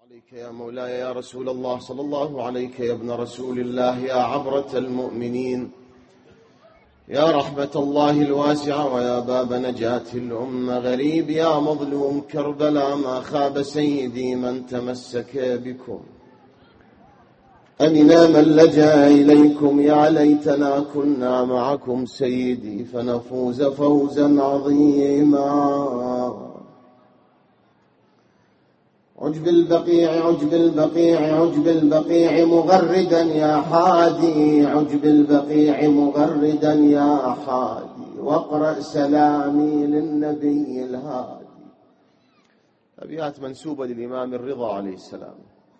عليك يا مولاي يا رسول الله، صلى الله عليك يا ابن رسول الله، يا عبرة المؤمنين، يا رحمة الله الواسعة، ويا باب نجاة الأمة. غريب يا مظلوم كربلاء، ما خاب سيدي من تمسك بكم. أمنا من لجأ إليكم، يا ليتنا كنا معكم سيدي فنفوز فوزا عظيما. عجب البقيع عجب البقيع عجب البقيع مغردا يا حادي، عجب البقيع مغردا يا حادي، واقرأ سلامي للنبي الهادي. أبيات منسوبة للإمام الرضا عليه السلام.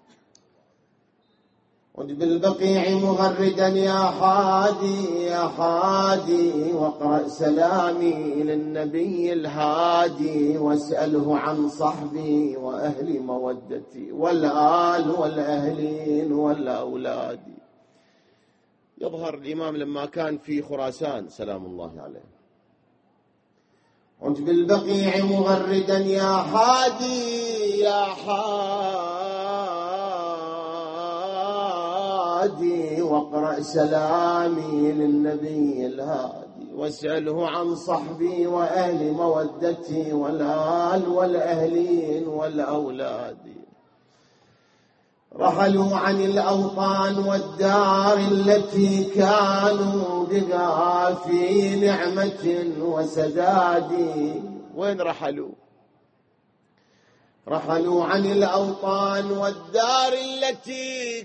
عجب البقيع مغردا يا حادي يا حادي، واقرأ سلامي للنبي الهادي، واسأله عن صحبي وأهل مودتي والآل والأهلين والأولاد. يظهر الإمام لما كان في خراسان سلام الله عليه. عجب البقيع مغردا يا حادي يا حادي، واقرأ سلامي للنبي الهادي، واسأله عن صحبي وأهل مودتي والآل والأهلين والأولاد. رحلوا عن الأوطان والدار التي كانوا بها في نعمة وسداد. وين رحلوا؟ رحلوا عن الأوطان والدار التي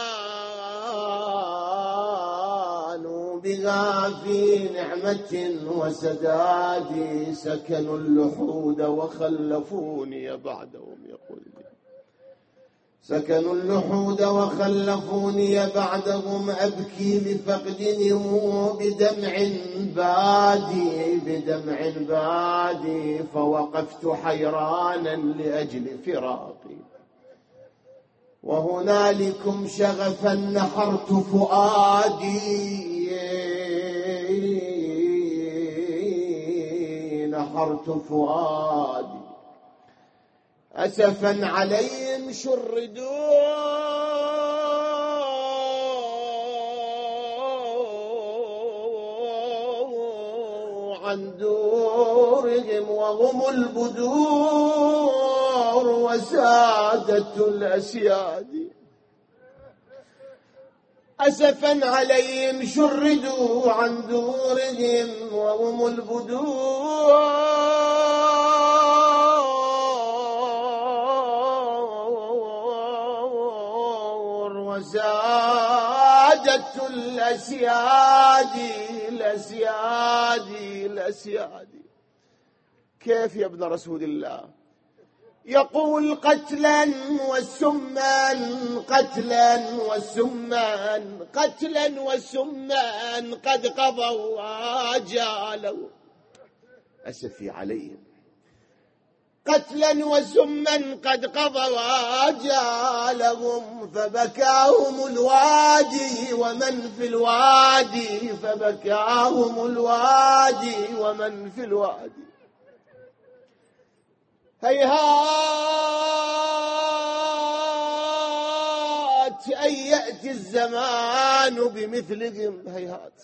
كانوا بها في نعمة وسداد. سكنوا اللحود وخلفوني بعدهم، يقول سكنوا اللحود وخلفوني بعدهم، أبكي لفقدهم بدمع بادي بدمع بادي، فوقفت حيرانا لأجل فراقي، وهنالكم شغفا نحرت فؤادي نحرت فؤادي. أسفا عليهم شردوا عن دورهم، وهم البدور وسادة الأسياد. أسفا عليهم شردوا عن دورهم، وهم البدور وسادة الأسياد الأسياد الأسياد. كيف يا ابن رسول الله؟ يقول قتلا والسمان قتلا والسمان قتلا والسمان قد قضوا آجالهم. أسفي عليهم قتلا وسما قد قضوا آجالهم، فبكاهم الوادي ومن في الوادي، فبكاهم الوادي ومن في الوادي. هيهات أن يأتي الزمان بمثلهم، هيهات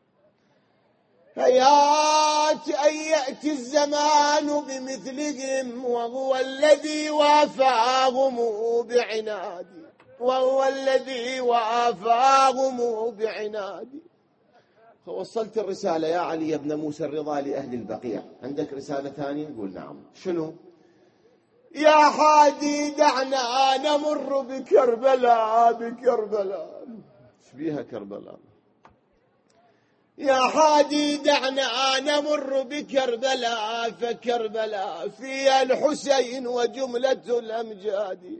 هيهات أن يأتي الزمان بمثلهم، وهو الذي وافاهم بعنادي، وهو الذي وافاهم بعنادي. فوصلت الرسالة يا علي بن موسى الرضا لأهل البقيع. عندك رسالة ثانية؟ يقول نعم. شنو؟ يا حادي دعنا نمر بكربلاء بكربلاء. ايش بيها كربلاء؟ يا حادي دعنا نمر بكربلاء، فكربلاء فيها الحسين وجملة الأمجاد،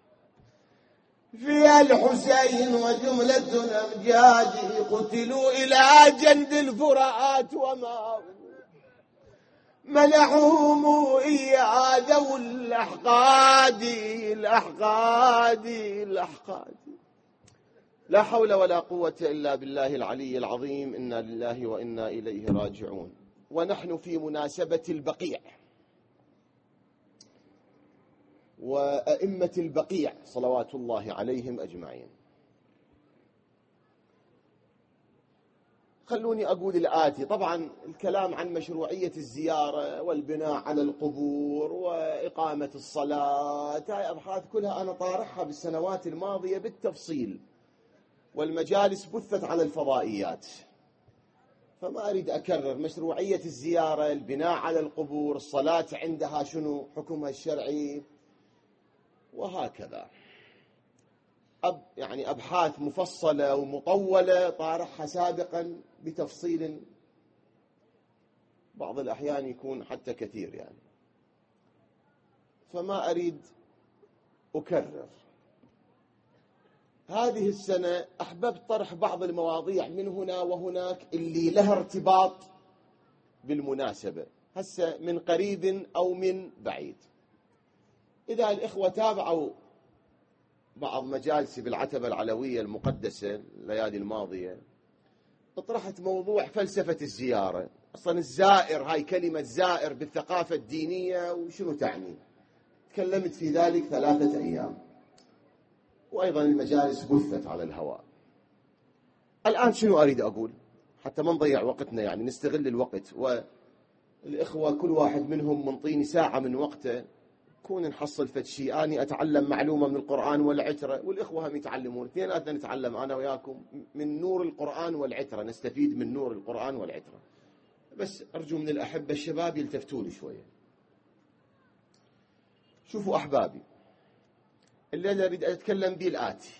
فيها الحسين وجملة الأمجاد، قتلوا إلى جنب الفرات وما منعهم إياه ذو الأحقاد الأحقاد الأحقاد. لا حول ولا قوة إلا بالله العلي العظيم. إنا لله وإنا إليه راجعون. ونحن في مناسبة البقيع، وأئمة البقيع صلوات الله عليهم أجمعين. خلوني أقول الآتي. طبعا الكلام عن مشروعية الزيارة والبناء على القبور وإقامة الصلاة، هاي أبحاث كلها أنا طارحها بالسنوات الماضية بالتفصيل، والمجالس بثت على الفضائيات، فما أريد أكرر. مشروعية الزيارة، البناء على القبور، الصلاة عندها شنو حكمها الشرعي، وهكذا يعني أبحاث مفصلة ومطولة طارحها سابقا بتفصيل، بعض الأحيان يكون حتى كثير يعني، فما أريد أكرر. هذه السنة أحببت طرح بعض المواضيع من هنا وهناك اللي لها ارتباط بالمناسبة، هسه من قريب أو من بعيد. إذا الإخوة تابعوا بعض مجالسي بالعتبة العلوية المقدسة الليالي الماضية، اطرحت موضوع فلسفة الزيارة. أصلا الزائر، هاي كلمة زائر بالثقافة الدينية وشنو تعني، تكلمت في ذلك 3 أيام، وأيضا المجالس بثت على الهواء. الآن شنو أريد أقول حتى ما نضيع وقتنا، يعني نستغل الوقت، والإخوة كل واحد منهم منطيني ساعة من وقته، كون نحصل فد شيء. أني أتعلم معلومة من القرآن والعترة، والإخوة هم يتعلمون، اثنيناتنا نتعلم أنا وياكم من نور القرآن والعترة، نستفيد من نور القرآن والعترة. بس أرجو من الأحبة الشباب يلتفتوا لي شوية. شوفوا أحبابي، اللي أنا أريد أتكلم به الآتي.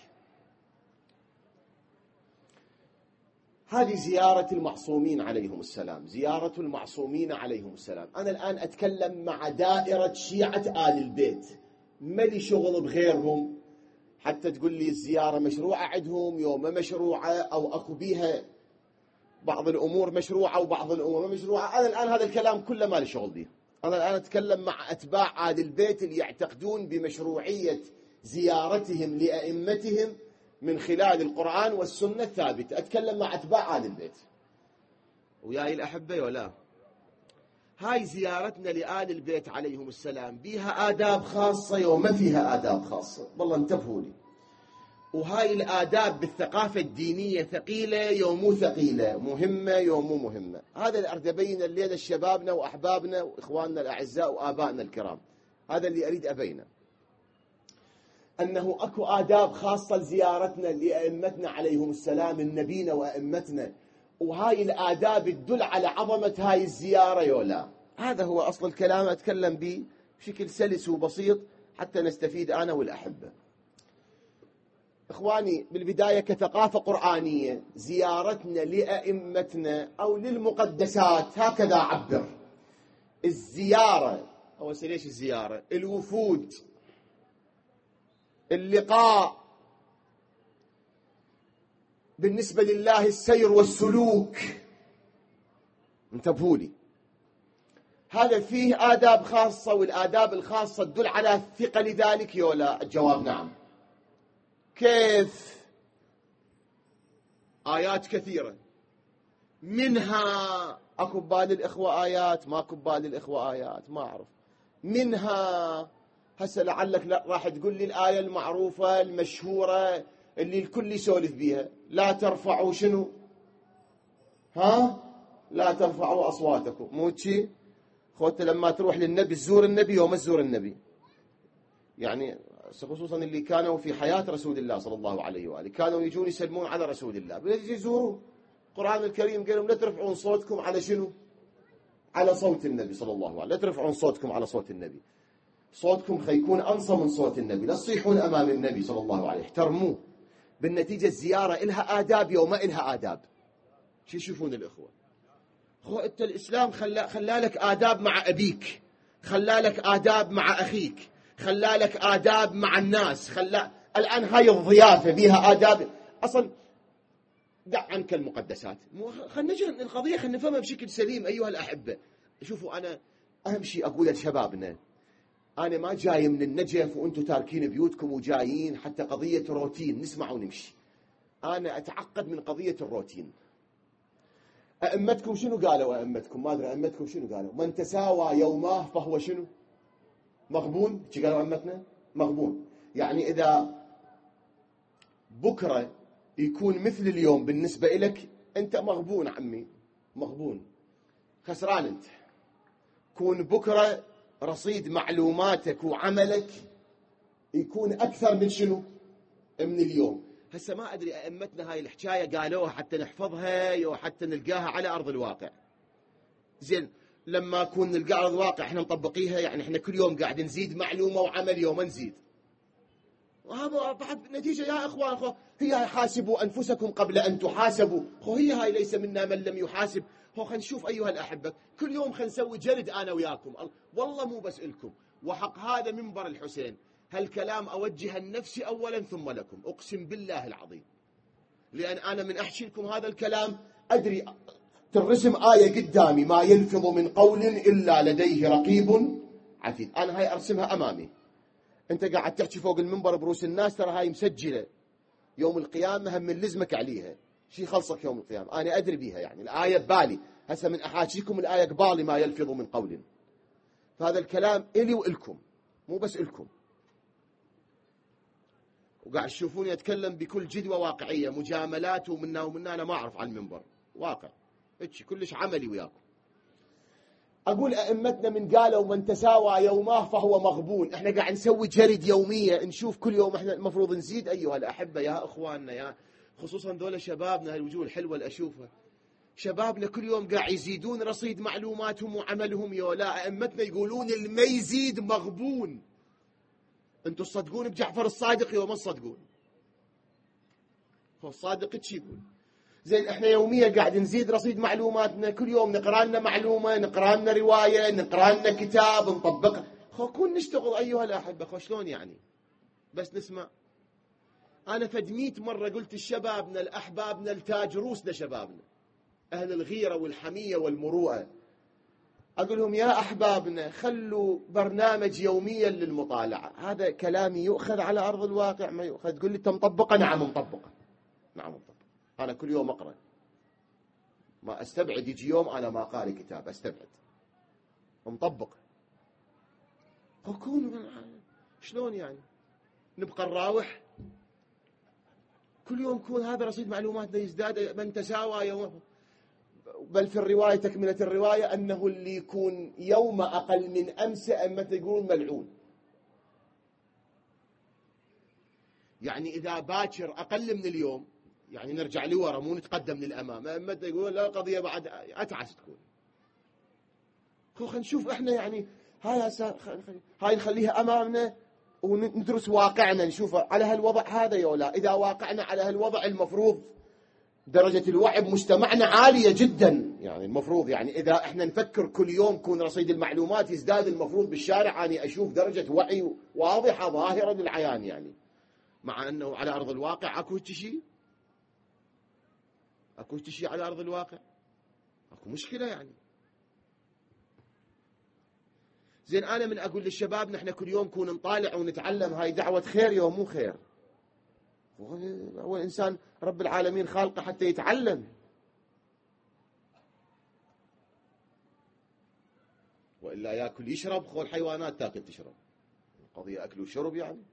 هذه زيارة المعصومين عليهم السلام، زيارة المعصومين عليهم السلام. أنا الآن أتكلم مع دائرة شيعة آل البيت، ما لي شغل بغيرهم. حتى تقول لي الزيارة مشروعة عندهم يوم ما مشروعة، أو أكو بيها بعض الأمور مشروعة وبعض الأمور ما مشروعة. أنا الآن هذا الكلام كله ما لي شغل به. أنا الآن أتكلم مع أتباع آل البيت اللي يعتقدون بمشروعية زيارتهم لأئمتهم من خلال القرآن والسنة الثابتة. أتكلم مع أتباع آل البيت وياي الأحبة ولا. هاي زيارتنا لآل البيت عليهم السلام بيها آداب خاصة وما فيها آداب خاصة، والله انتبهوا لي. وهاي الآداب بالثقافة الدينية ثقيلة يوم مو ثقيلة، مهمة يوم مو مهمة. هذا اللي أريد أبينه الليلة شبابنا وأحبابنا وإخواننا الأعزاء وآبائنا الكرام، هذا اللي أريد أبينه، أنه أكو آداب خاصة لزيارتنا لأئمتنا عليهم السلام، النبينا وأئمتنا، وهاي الآداب تدل على عظمة هاي الزيارة يولا. هذا هو أصل الكلام، أتكلم به بشكل سلس وبسيط حتى نستفيد أنا والأحبة. إخواني، بالبداية كثقافة قرآنية، زيارتنا لأئمتنا أو للمقدسات هكذا أعبر. الزيارة أول شيء، ليش الزيارة؟ الوفود، اللقاء، بالنسبة لله السير والسلوك. انتبهوا لي، هذا فيه آداب خاصة، والآداب الخاصة تدل على الثقة لذلك يولا. الجواب نعم. كيف؟ آيات كثيرة، منها أكو ببال الإخوة آيات، ما أكو ببال الإخوة آيات ما أعرف. منها هسه لعلك لا راح تقول لي الآية المعروفة المشهورة اللي الكل يسولف بيها، لا ترفعوا شنو؟ لا ترفعوا أصواتكم. مو شي خوت لما تروح للنبي تزور النبي وما تزور النبي، يعني خصوصا اللي كانوا في حياة رسول الله صلى الله عليه وآله، كانوا يجون يسلمون على رسول الله، بيجي يزوروا. القرآن الكريم قال لهم لا ترفعون صوتكم على شنو؟ على صوت النبي صلى الله عليه وسلم. لا ترفعون صوتكم على صوت النبي، صوتكم خيكون أنصى من صوت النبي، لا تصيحون أمام النبي صلى الله عليه، احترموه. بالنتيجة الزيارة إلها آداب وما إلها آداب. شو يشوفون الإخوة؟ أنت الإسلام خلالك آداب مع أبيك، خلالك آداب مع أخيك، خلالك آداب مع الناس، الآن هاي الضيافة بيها آداب. أصلا دع عنك المقدسات، خلنا نجي القضية، خلنا نفهمها بشكل سليم أيها الأحبة. شوفوا، أنا أهم شيء أقول لشبابنا، أنا ما جاي من النجف وأنتم تاركين بيوتكم وجايين حتى قضية روتين نسمع ونمشي. أنا أتعقد من قضية الروتين. أئمتكم شنو قالوا؟ أئمتكم ما أدري أئمتكم شنو قالوا؟ من تساوى يوماه فهو شنو؟ مغبون. شو قالوا أئمتنا؟ مغبون. يعني إذا بكرة يكون مثل اليوم بالنسبة لك، أنت مغبون عمي، مغبون، خسران أنت. كون بكرة رصيد معلوماتك وعملك يكون أكثر من شنو؟ من اليوم. هسه ما أدري أئمتنا هاي الحكاية قالوها حتى نحفظها أو حتى نلقاها على أرض الواقع. زين، لما كون نلقى على أرض الواقع احنا نطبقيها، يعني احنا كل يوم قاعد نزيد معلومة وعمل يوم نزيد. وهذا بعد نتيجة يا إخوان، هي حاسبوا أنفسكم قبل أن تحاسبوا. هي هاي ليس منا من لم يحاسب. خلينا نشوف أيها الأحبة، كل يوم خلينا نسوي جلد أنا وياكم، والله مو بس إلكم، وحق هذا منبر الحسين هالكلام أوجه النفسي أولا ثم لكم، أقسم بالله العظيم، لأن أنا من أحكي لكم هذا الكلام أدري ترسم آية قدامي: ما يلفظ من قول إلا لديه رقيب عتيد. أنا هاي أرسمها أمامي، أنت قاعد تحكي فوق المنبر بروس الناس، ترى هاي مسجلة يوم القيامة، هم من لزمك عليها شي خلصك يوم القيامة. أنا أدري بيها، يعني الآية ببالي هسه من أحاكيكم الآية قبالي: ما يلفظ من قول. فهذا الكلام إلي وإلكم، مو بس إلكم. وقاعد تشوفوني أتكلم بكل جدوى واقعية، مجاملات ومنا ومنا، أنا ما أعرف على المنبر واقع هيك كلش عملي وياكم. أقول أئمتنا من قالوا: من تساوى يوماه فهو مغبون. إحنا قاعد نسوي جرد يومية، نشوف كل يوم إحنا المفروض نزيد. أيها الأحبة يا إخواننا، يا خصوصا دولة شبابنا، هالوجوه الحلوة اللي أشوفها، شبابنا كل يوم قاعد يزيدون رصيد معلوماتهم وعملهم. لا، أئمتنا يقولون اللي يزيد مغبون. أنتوا تصدقون بجعفر الصادق يوم ما تصدقون؟ هو الصادق ايش يقول؟ زين، احنا يوميا قاعد نزيد رصيد معلوماتنا، كل يوم نقرا لنا معلومه، نقرا لنا روايه، نقرا لنا كتاب، نطبقها. كون نشتغل ايها الاحبه. شلون يعني بس نسمع؟ انا فد 100 مره قلت لشبابنا لاحبابنا لتاج روسنا، شبابنا اهل الغيره والحميه والمروءه، اقول لهم: يا احبابنا خلوا برنامج يوميا للمطالعه. هذا كلامي يؤخذ على ارض الواقع ما يؤخذ. تقول لي انت مطبقه؟ نعم مطبقه، نعم مطبقه. أنا كل يوم أقرأ، ما أستبعد يجي يوم أنا ما قاري كتاب، أستبعد، مطبق. شلون يعني نبقى نراوح كل يوم؟ كون هذا رصيد معلوماتنا يزداد. من تساوى يوم، بل في الرواية تكملة الرواية أنه اللي يكون يوم أقل من أمس أما يقولون ملعون. يعني إذا باكر أقل من اليوم، يعني نرجع لورا مو نتقدم للأمام. أما يقول لا، القضية بعد أتعس تكون. خلينا نشوف إحنا، يعني هاي نخليها أمامنا وندرس واقعنا، نشوف على هالوضع هذا يولا. إذا واقعنا على هالوضع، المفروض درجة الوعي بمجتمعنا عالية جدا. يعني المفروض، يعني إذا إحنا نفكر كل يوم كون رصيد المعلومات يزداد، المفروض بالشارع أني أشوف درجة وعي واضحة ظاهرة للعيان. يعني مع أنه على أرض الواقع أكو شيء، أكو شيء على أرض الواقع، أكو مشكلة يعني. زين، أنا من أقول للشباب نحن كل يوم كون نطالع ونتعلم، هاي دعوة خير يوم مو خير. هو الإنسان رب العالمين خالقه حتى يتعلم، وإلا يأكل يشرب. خو الحيوانات تأكل تشرب، القضية أكل وشرب يعني.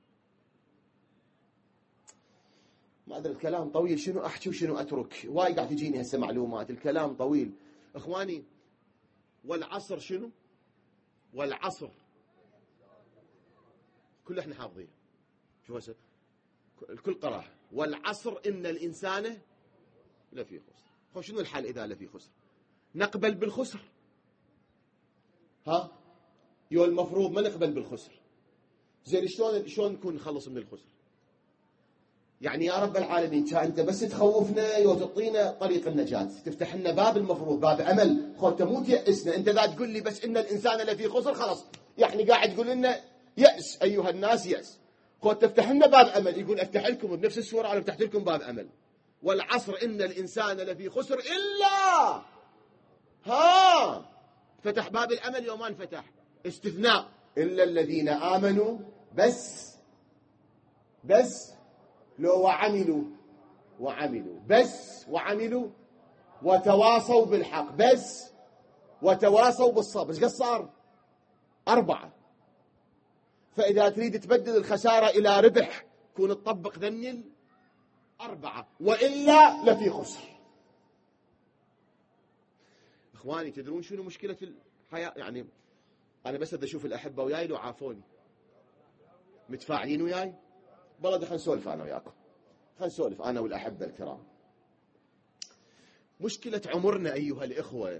ما أدري، الكلام طويل، شنو أحكي وشنو أترك؟ وايد قاعد تجيني هسه معلومات، الكلام طويل. إخواني، والعصر شنو؟ والعصر كل احنا حافظين، شوف هسه الكل قراها. والعصر إن الإنسان لفي خسر. خو شنو الحل إذا لفي خسر؟ نقبل بالخسر؟ المفروض ما نقبل بالخسر. زين، شلون نكون نخلص من الخسر؟ يعني يا رب العالمين، أنت بس تخوفنا وتعطينا طريق النجاة، تفتح لنا باب، المفروض باب أمل. أنت مو تيأسنا، أنت ذا تقول لي بس إن الإنسان لفي خسر، خلاص يعني قاعد تقول لنا يأس أيها الناس، يأس. تفتح لنا باب أمل، يقول أفتح لكم بنفس السورة، أنا فتحت لكم باب أمل. والعصر إن الإنسان لفي خسر إلا فتح باب الأمل يوم ما انفتح، استثناء: إلا الذين آمنوا. بس لو وعملوا بس وعملوا وتواصوا بالحق بس وتواصوا بالصبر. ايش قد صار؟ 4. فإذا تريد تبدل الخسارة إلى ربح كون تطبق ذني 4 وإلا لفي خسر. إخواني تدرون شنو مشكلة الحياة؟ يعني أنا بس أشوف الأحبة وياي لو عافوني متفاعلين وياي والله خلينا نسولف أنا وياكم، خلينا نسولف أنا والأحبة الكرام. مشكلة عمرنا أيها الإخوة،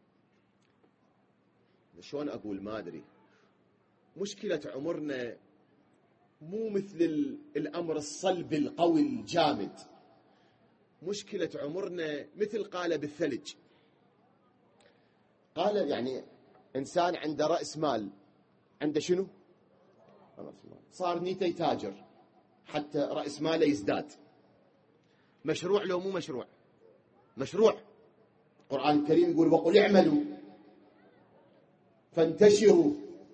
شلون أقول ما أدري، مشكلة عمرنا مو مثل الأمر الصلب القوي الجامد، مشكلة عمرنا مثل قالب الثلج. قال يعني إنسان عنده رأس مال، عنده شنو؟ صار نيته يتاجر حتى رأس ماله يزداد. مشروع لو مو مشروع؟ مشروع. القرآن الكريم يقول وقل اعملوا فانتشروا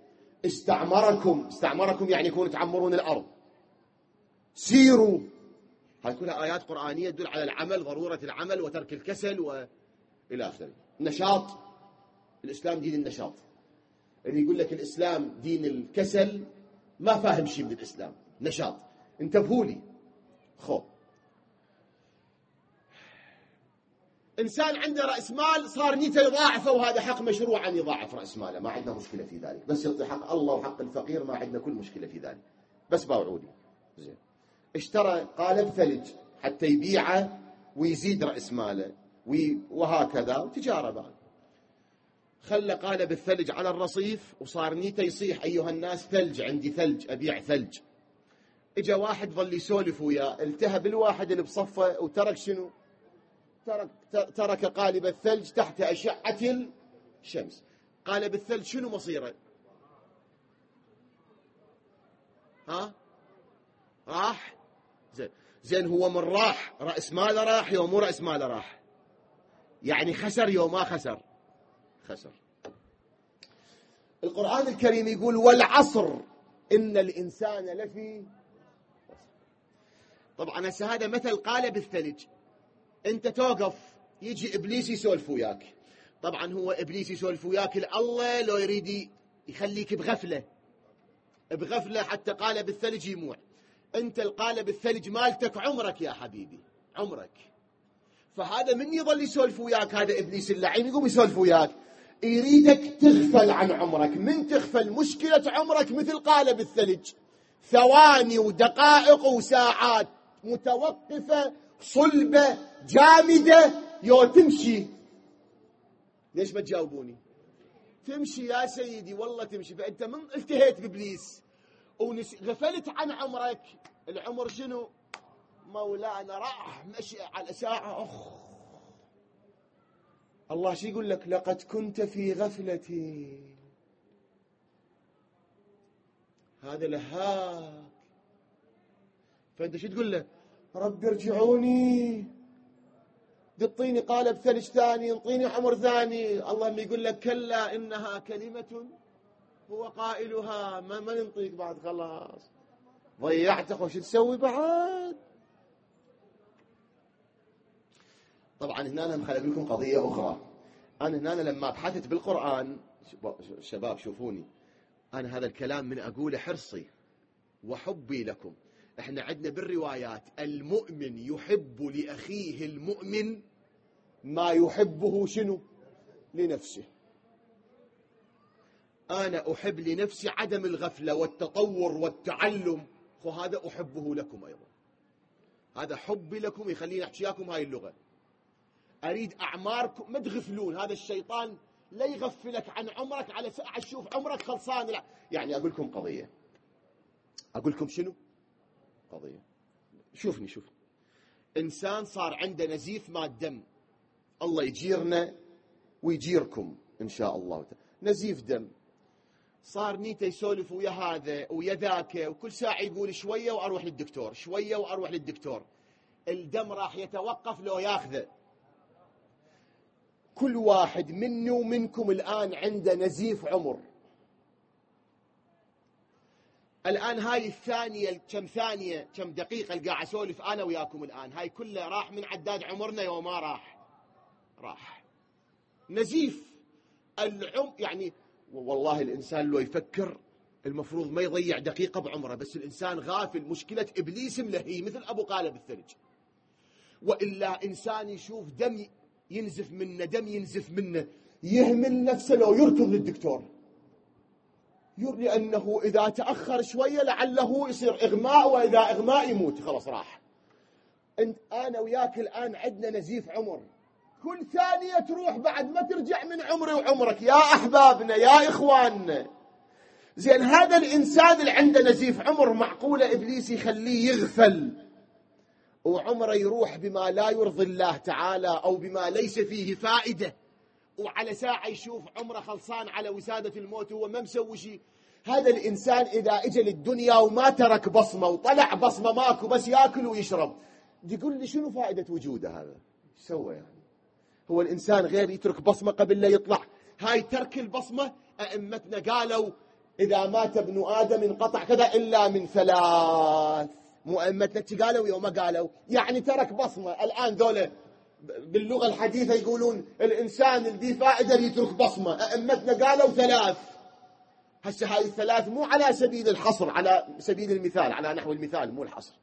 استعمركم يعني يكونوا تعمرون الأرض، سيروا. هاي كلها آيات قرآنية تدل على العمل، ضرورة العمل وترك الكسل وإلى آخره. نشاط، الإسلام دين النشاط. اللي يقول لك الإسلام دين الكسل ما فاهم شيء من الإسلام. نشاط، انتبهوا لي. إنسان عنده رأس مال صار نيته يضاعفه، وهذا حق مشروع أن يضاعف رأس ماله، ما عندنا مشكلة في ذلك، بس يعطي حق الله وحق الفقير ما عندنا كل مشكلة في ذلك، بس باوعودي. زين، اشترى قالب ثلج حتى يبيعه ويزيد رأس ماله وهكذا، وتجارة بعد. خلى قالب الثلج على الرصيف وصار نيته يصيح أيها الناس ثلج، عندي ثلج، أبيع ثلج. اجا واحد ظل يسولف وياه، التهب الواحد اللي بصفه وترك شنو؟ ترك قالب الثلج تحت أشعة الشمس. قالب الثلج شنو مصيره؟ راح. زين هو من راح رأس ماله راح يوم مو رأس ماله راح، يعني خسر يوم ما خسر. القرآن الكريم يقول والعصر إن الإنسان لفي. طبعا هذا مثل قالب الثلج. انت توقف يجي ابليس يسولف وياك، طبعا هو ابليس يسولف وياك الله لو يريد يخليك بغفله حتى قالب الثلج يموع. انت القالب الثلج مالتك عمرك يا حبيبي، عمرك. فهذا من يظل يسولف وياك، هذا ابليس اللعين يقوم يسولف وياك، يريدك تغفل عن عمرك. من تغفل مشكلة عمرك مثل قالب الثلج، ثواني ودقائق وساعات متوقفة صلبة جامدة يو تمشي. ليش ما تجاوبوني؟ تمشي يا سيدي، والله تمشي. فأنت من التهيت بإبليس وغفلت عن عمرك، العمر شنو؟ مولانا راح مشي على ساعة. الله شو يقول لك؟ لقد كنت في غفلتي. هذا لهاك. فأنت شو تقول له؟ رب ارجعوني، تعطيني قالب ثلج ثاني، انطيني عمر ثاني. الله ما يقول لك كلا إنها كلمة هو قائلها، ما ننطيك بعد، خلاص ضيعتك. وش تسوي بعد؟ طبعا هنا أنا مخلق لكم قضية أخرى. أنا هنا لما بحثت بالقرآن، شباب شوفوني، أنا هذا الكلام من أقوله حرصي وحبي لكم. احنا عندنا بالروايات المؤمن يحب لأخيه المؤمن ما يحبه شنو؟ لنفسه. أنا أحب لنفسي عدم الغفلة والتطور والتعلم، وهذا أحبه لكم أيضا. هذا حبي لكم يخليني أحكيكم هاي اللغة. أريد أعماركم ما تغفلون، هذا الشيطان لا يغفلك عن عمرك على ساعة تشوف عمرك خلصان. لا، يعني أقول لكم قضية، أقول لكم شنو قضية. شوفني إنسان صار عنده نزيف ماء الدم، الله يجيرنا ويجيركم إن شاء الله. نزيف دم، صار نيته يسولف ويا هذا ويا ذاك، وكل ساعة يقول شوية وأروح للدكتور، شوية وأروح للدكتور. الدم راح يتوقف لو ياخذه. كل واحد مني ومنكم الآن عنده نزيف عمر. الآن هاي الثانية كم ثانية كم دقيقة اللي قاعد أسولف أنا وياكم الآن، هاي كلها راح من عداد عمرنا يوم ما راح نزيف يعني والله الإنسان لو يفكر المفروض ما يضيع دقيقة بعمره، بس الإنسان غافل. مشكلة إبليس ملهي مثل أبو قالب الثلج. وإلا إنسان يشوف دم ينزف منه يهمل نفسه لو يركض للدكتور، لأنه إذا تأخر شوية لعله يصير إغماء، وإذا إغماء يموت، خلاص راح. أنا وياك الآن عندنا نزيف عمر، كل ثانية تروح بعد ما ترجع من عمري وعمرك يا أحبابنا يا إخواننا. زين هذا الإنسان اللي عنده نزيف عمر معقولة إبليس يخليه يغفل وعمره يروح بما لا يرضي الله تعالى أو بما ليس فيه فائدة، وعلى ساعة يشوف عمره خلصان على وسادة الموت وهو ما مسوي شيء؟ هذا الإنسان إذا إجا للدنيا وما ترك بصمة وطلع بصمة ماكو بس يأكل ويشرب، يقول لي شنو فائدة وجوده هذا؟ ايش سوى يعني؟ هو الإنسان غير يترك بصمة قبل لا يطلع. هاي ترك البصمة أئمتنا قالوا إذا مات ابن آدم انقطع كذا إلا من ثلاث. مو أئمتنا قالوا يوم ما قالوا يعني ترك بصمة. الآن ذولا باللغة الحديثة يقولون الإنسان اللي فائدة يترك بصمة. أئمتنا قالوا ثلاث. هسه هاي الثلاث مو على سبيل الحصر، على سبيل المثال، على نحو المثال مو الحصر.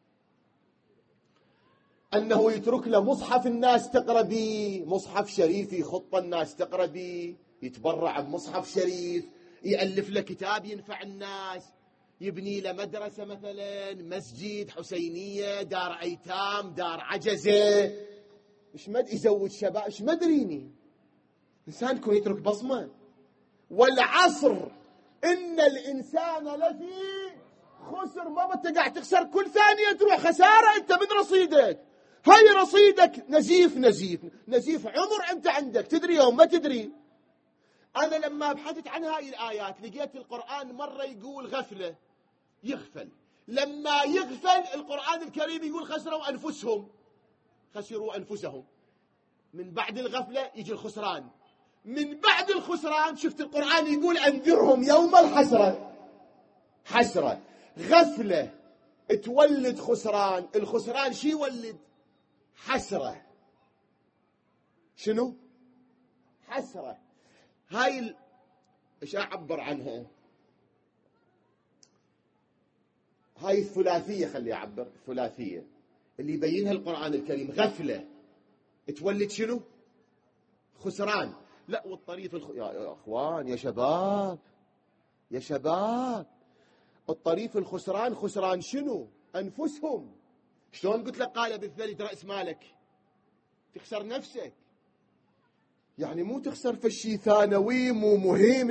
أنه يترك له مصحف الناس تقرأ به، مصحف شريف يخط الناس تقرأ به، يتبرع بمصحف شريف، يألف له كتاب ينفع الناس، يبني له مدرسة مثلا، مسجد، حسينية، دار أيتام، دار عجزة، إيش مد يزوج شباب، إيش مدريني. إنسان يكون يترك بصمة. والعصر إن الإنسان لفي خسر. ما أنت قاعد تخسر كل ثانية تروح خسارة أنت من رصيدك. هاي رصيدك نزيف عمر أنت عندك، تدري يوم ما تدري. أنا لما بحثت عن هاي الآيات لقيت القرآن مرة يقول غفلة، يغفل. لما يغفل القرآن الكريم يقول خسروا أنفسهم. من بعد الغفلة يجي الخسران. من بعد الخسران شفت القرآن يقول أنذرهم يوم حسرة. غفلة تولد خسران، الخسران شي يولد؟ حسرة. شنو؟ حسرة. هاي ايش اعبر عنها؟ هاي الثلاثية، خلي اعبر الثلاثية اللي يبينها القرآن الكريم. غفلة تولد شنو؟ خسران. لا والطريف يا اخوان يا شباب الطريف الخسران. خسران شنو؟ انفسهم. شلون قلت لك قال بالثلج رأس مالك؟ تخسر نفسك، يعني مو تخسر في الشيء ثانوي مو مهم،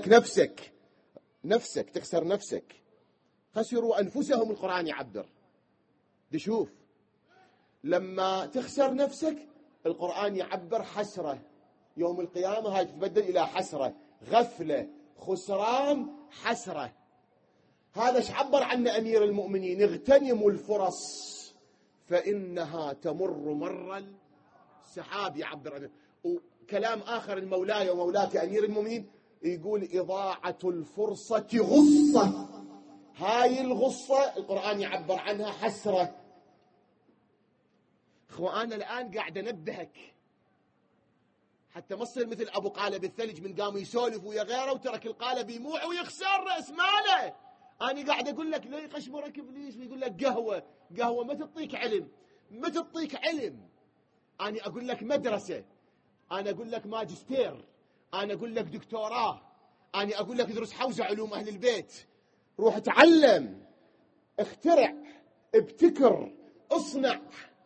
نفسك تخسر نفسك. خسروا أنفسهم القرآن يعبر. شوف لما تخسر نفسك القرآن يعبر حسرة. يوم القيامة هاي تتبدل إلى حسرة. غفلة، خسران، حسرة. هذا ايش عبر عنه أمير المؤمنين؟ اغتنموا الفرص فإنها تمر مر السحاب، يعبر عنه. وكلام آخر المولاي ومولاك أمير المؤمنين يقول إضاعة الفرصة غصة. هاي الغصة القرآن يعبر عنها حسرة. اخوانا الآن قاعد أنبهك حتى ما تصير مثل أبو قالب الثلج من قام يسولف ويا غيره وترك القالب يموع ويخسر رأس ماله. أنا قاعد أقول لك لا يقشمرك إبليس ويقول لك قهوة ما تعطيك علم. أنا أقول لك مدرسة، أنا أقول لك ماجستير، أنا أقول لك دكتوراه، أنا أقول لك ادرس حوزة علوم أهل البيت. روح اتعلم، اخترع، ابتكر، اصنع.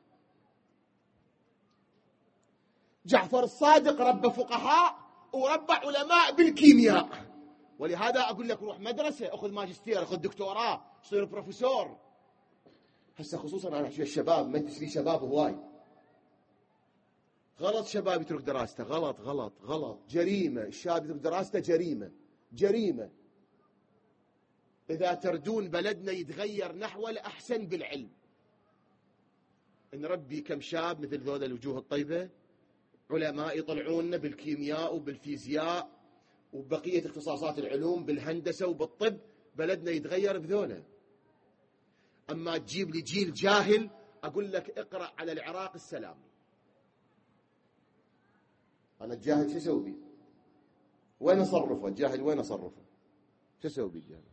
جعفر الصادق ربى فقهاء وربى علماء بالكيمياء. ولهذا أقول لك روح مدرسة، أخذ ماجستير، أخذ دكتوراه، صير بروفيسور. هسه خصوصا أنا أحكي الشباب، ما تشري شباب هواي. غلط شباب يترك دراسته، غلط، جريمة. الشاب يترك دراسته جريمة. إذا تردون بلدنا يتغير نحو الأحسن بالعلم، نربي كم شاب مثل ذول الوجوه الطيبة، علماء يطلعوننا بالكيمياء وبالفيزياء وبقية اختصاصات العلوم، بالهندسة وبالطب، بلدنا يتغير بذولا. أما تجيب لي جيل جاهل أقول لك اقرأ على العراق السلام. أنا الجاهل شو أسوي بيه؟ وين أصرفه الجاهل؟ وين أصرفه؟ شو اسوي بالجامعة؟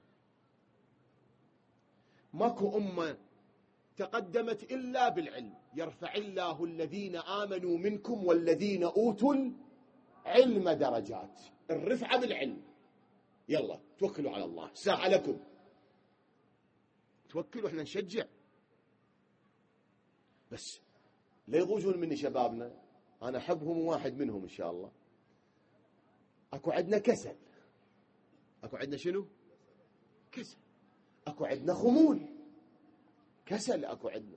ماكو أمة تقدمت إلا بالعلم. يرفع الله الذين آمنوا منكم والذين أوتوا العلم درجات. الرفعة بالعلم. يلا توكلوا على الله، ساعة لكم، توكلوا، احنا نشجع. بس لا يضوجون مني شبابنا، أنا أحبهم وواحد منهم إن شاء الله. أكو عندنا كسل، أكو عندنا شنو؟ كسل. أكو عندنا خمول، كسل أكو عندنا.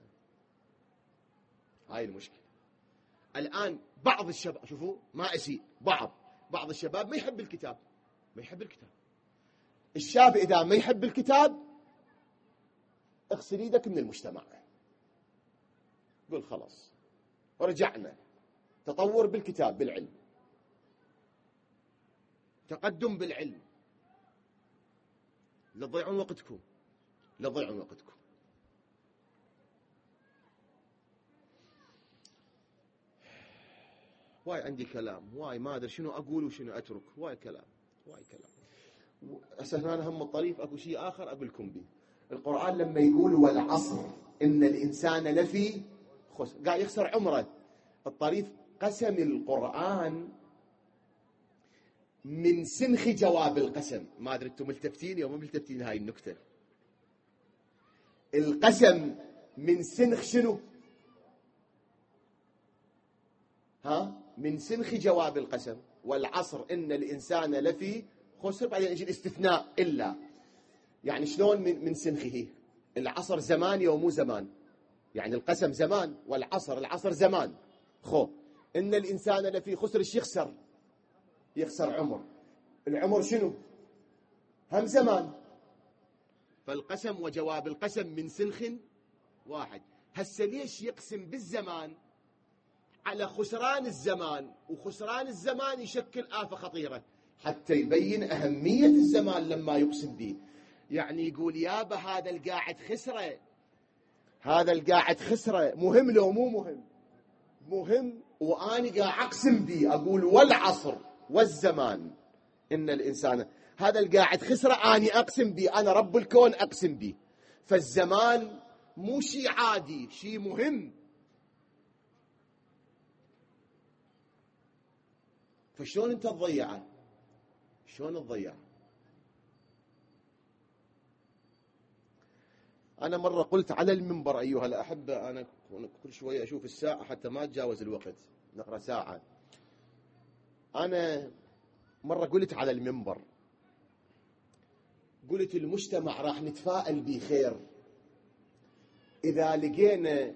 هاي المشكلة. الآن بعض الشباب، شوفوا ما أسيء، بعض الشباب ما يحب الكتاب، ما يحب الكتاب. الشاب إذا ما يحب الكتاب اغسل يدك من المجتمع، قل خلاص ورجعنا. تطور بالكتاب، بالعلم، تقدم بالعلم. لا تضيعون وقتكم، لا تضيعون وقتكم. واي عندي كلام، واي ما أدري شنو أقول وشنو أترك، واي كلام، واي كلام. أساسا أنا هم الطريف أكو شيء آخر أقول لكم به. القرآن لما يقول والعصر إن الإنسان لفي خسر، قاعد يخسر عمره. الطريف قسم القرآن من سنخ جواب القسم. ما أدري أنتم ملتفتين أو ما ملتفتين هاي النكتة. القسم من سنخ شنو؟ من سنخ جواب القسم. والعصر إن الإنسان لفي خسر. بعدين يجي الاستثناء إلا. يعني شلون من سنخه؟ العصر زمان ومو زمان، يعني القسم زمان العصر زمان. إن الإنسان لفي خسر. ايش يخسر؟ يخسر عمر. العمر شنو؟ هم زمان. فالقسم وجواب القسم من سنخ واحد. هسه ليش يقسم بالزمان على خسران الزمان؟ وخسران الزمان يشكل آفة خطيرة، حتى يبين أهمية الزمان لما يقسم به. يعني يقول يابا هذا القاعد خسره، هذا القاعد خسره مهم لو مو مهم؟ مهم. وأنا قاعد أقسم به، أقول والعصر والزمان إن الإنسان، هذا القاعد خسره أنا أقسم به، أنا رب الكون أقسم به. فالزمان مو شيء عادي، شيء مهم. فشلون أنت تضيعه؟ شلون تضيعه؟ أنا مرة قلت على المنبر أيها الأحبة، أنا كل شوية أشوف الساعة حتى ما أتجاوز الوقت، نقرأ ساعة. أنا مرة قلت على المنبر، قلت المجتمع راح نتفائل بخير إذا لقينا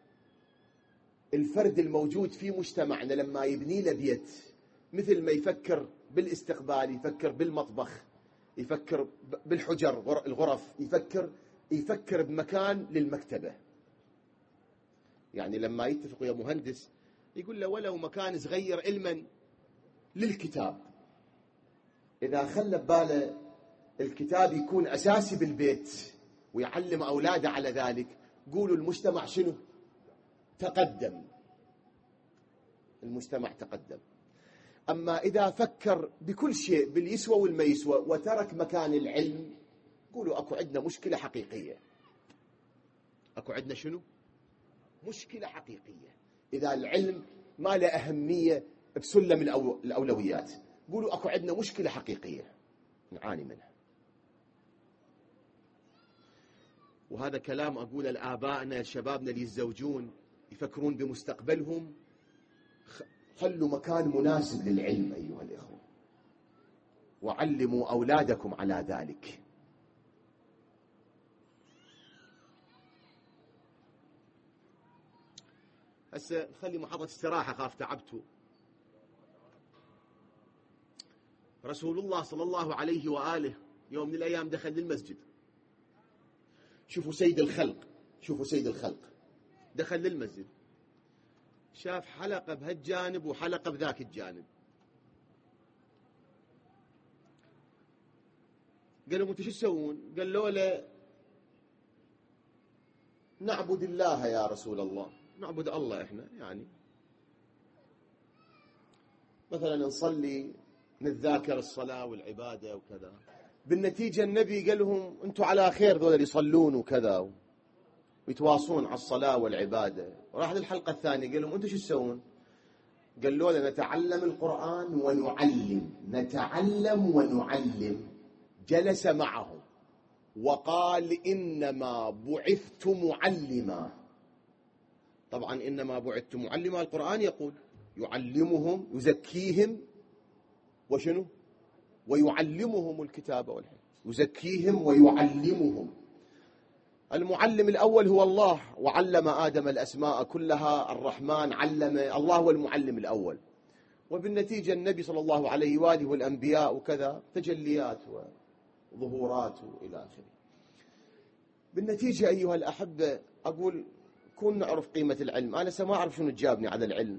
الفرد الموجود في مجتمعنا لما يبني له بيت، مثل ما يفكر بالاستقبال، يفكر بالمطبخ، يفكر بالحجر الغرف، يفكر بمكان للمكتبة. يعني لما يتفق ويا مهندس يقول له ولو مكان صغير علما للكتاب. إذا خلى بباله الكتاب يكون أساسي بالبيت ويعلم أولاده على ذلك، قولوا المجتمع شنو؟ تقدم. المجتمع تقدم. أما إذا فكر بكل شيء باليسوى والما يسوى وترك مكان العلم، قولوا أكو عندنا مشكلة حقيقية. أكو عندنا شنو؟ مشكلة حقيقية. إذا العلم ما له أهمية بسلم الأولويات، قولوا أكو عندنا مشكلة حقيقية نعاني منها. وهذا كلام أقوله لآبائنا، شبابنا اللي يتزوجون يفكرون بمستقبلهم. خلوا مكان مناسب للعلم أيها الإخوة، وعلموا أولادكم على ذلك. هسه خلي محطة استراحة، خاف تعبتوا. رسول الله صلى الله عليه وآله يوم من الأيام دخل للمسجد. شوفوا سيد الخلق، شوفوا سيد الخلق دخل للمسجد، شاف حلقة بهالجانب وحلقة بذاك الجانب. قالوا انتوا شو تسوون؟ قال له نعبد الله يا رسول الله. نعبد الله احنا، يعني مثلا نصلي، نتذاكر الصلاة والعبادة وكذا. بالنتيجة النبي قال لهم أنتم على خير، ذولا اللي يصلون وكذا ويتواصون على الصلاة والعبادة. وراح للحلقة الثانية قال لهم أنتم شو تسوون؟ قالوا له نتعلم القرآن ونعلم، نتعلم ونعلم. جلس معهم وقال إنما بعثت معلما. طبعا إنما بعثت معلما، القرآن يقول يعلمهم يزكيهم وشنو؟ ويعلمهم الكتاب والحكمة. يزكيهم ويعلمهم. المعلم الأول هو الله، وعلم آدم الأسماء كلها. الرحمن علم، الله هو المعلم الأول. وبالنتيجة النبي صلى الله عليه وآله والأنبياء وكذا تجليات وظهورات إلى آخره. بالنتيجة أيها الأحبة أقول كون نعرف قيمة العلم. أنا ما أعرف شنو تجابني على العلم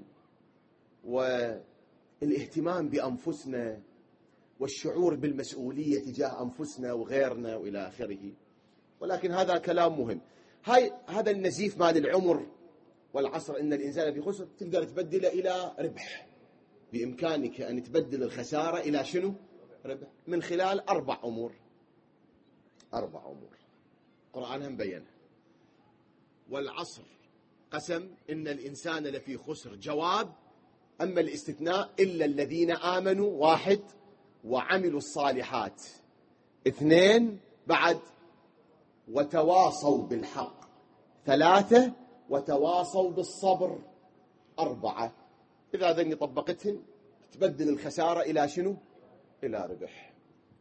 والاهتمام بأنفسنا والشعور بالمسؤولية تجاه أنفسنا وغيرنا وإلى آخره، ولكن هذا كلام مهم. هذا النزيف مال العمر والعصر إن الإنسان في خسر تقدر تبدله إلى ربح. بإمكانك أن تبدل الخسارة إلى شنو؟ ربح، من خلال 4 أمور. 4 أمور القرآن هم بينها. والعصر قسم إن الإنسان لفي خسر، جواب. أما الاستثناء إلا الذين آمنوا، 1، وعملوا الصالحات، 2، بعد وتواصوا بالحق، 3، وتواصوا بالصبر، 4. إذا ذني طبقتهن تبدل الخسارة إلى شنو؟ إلى ربح.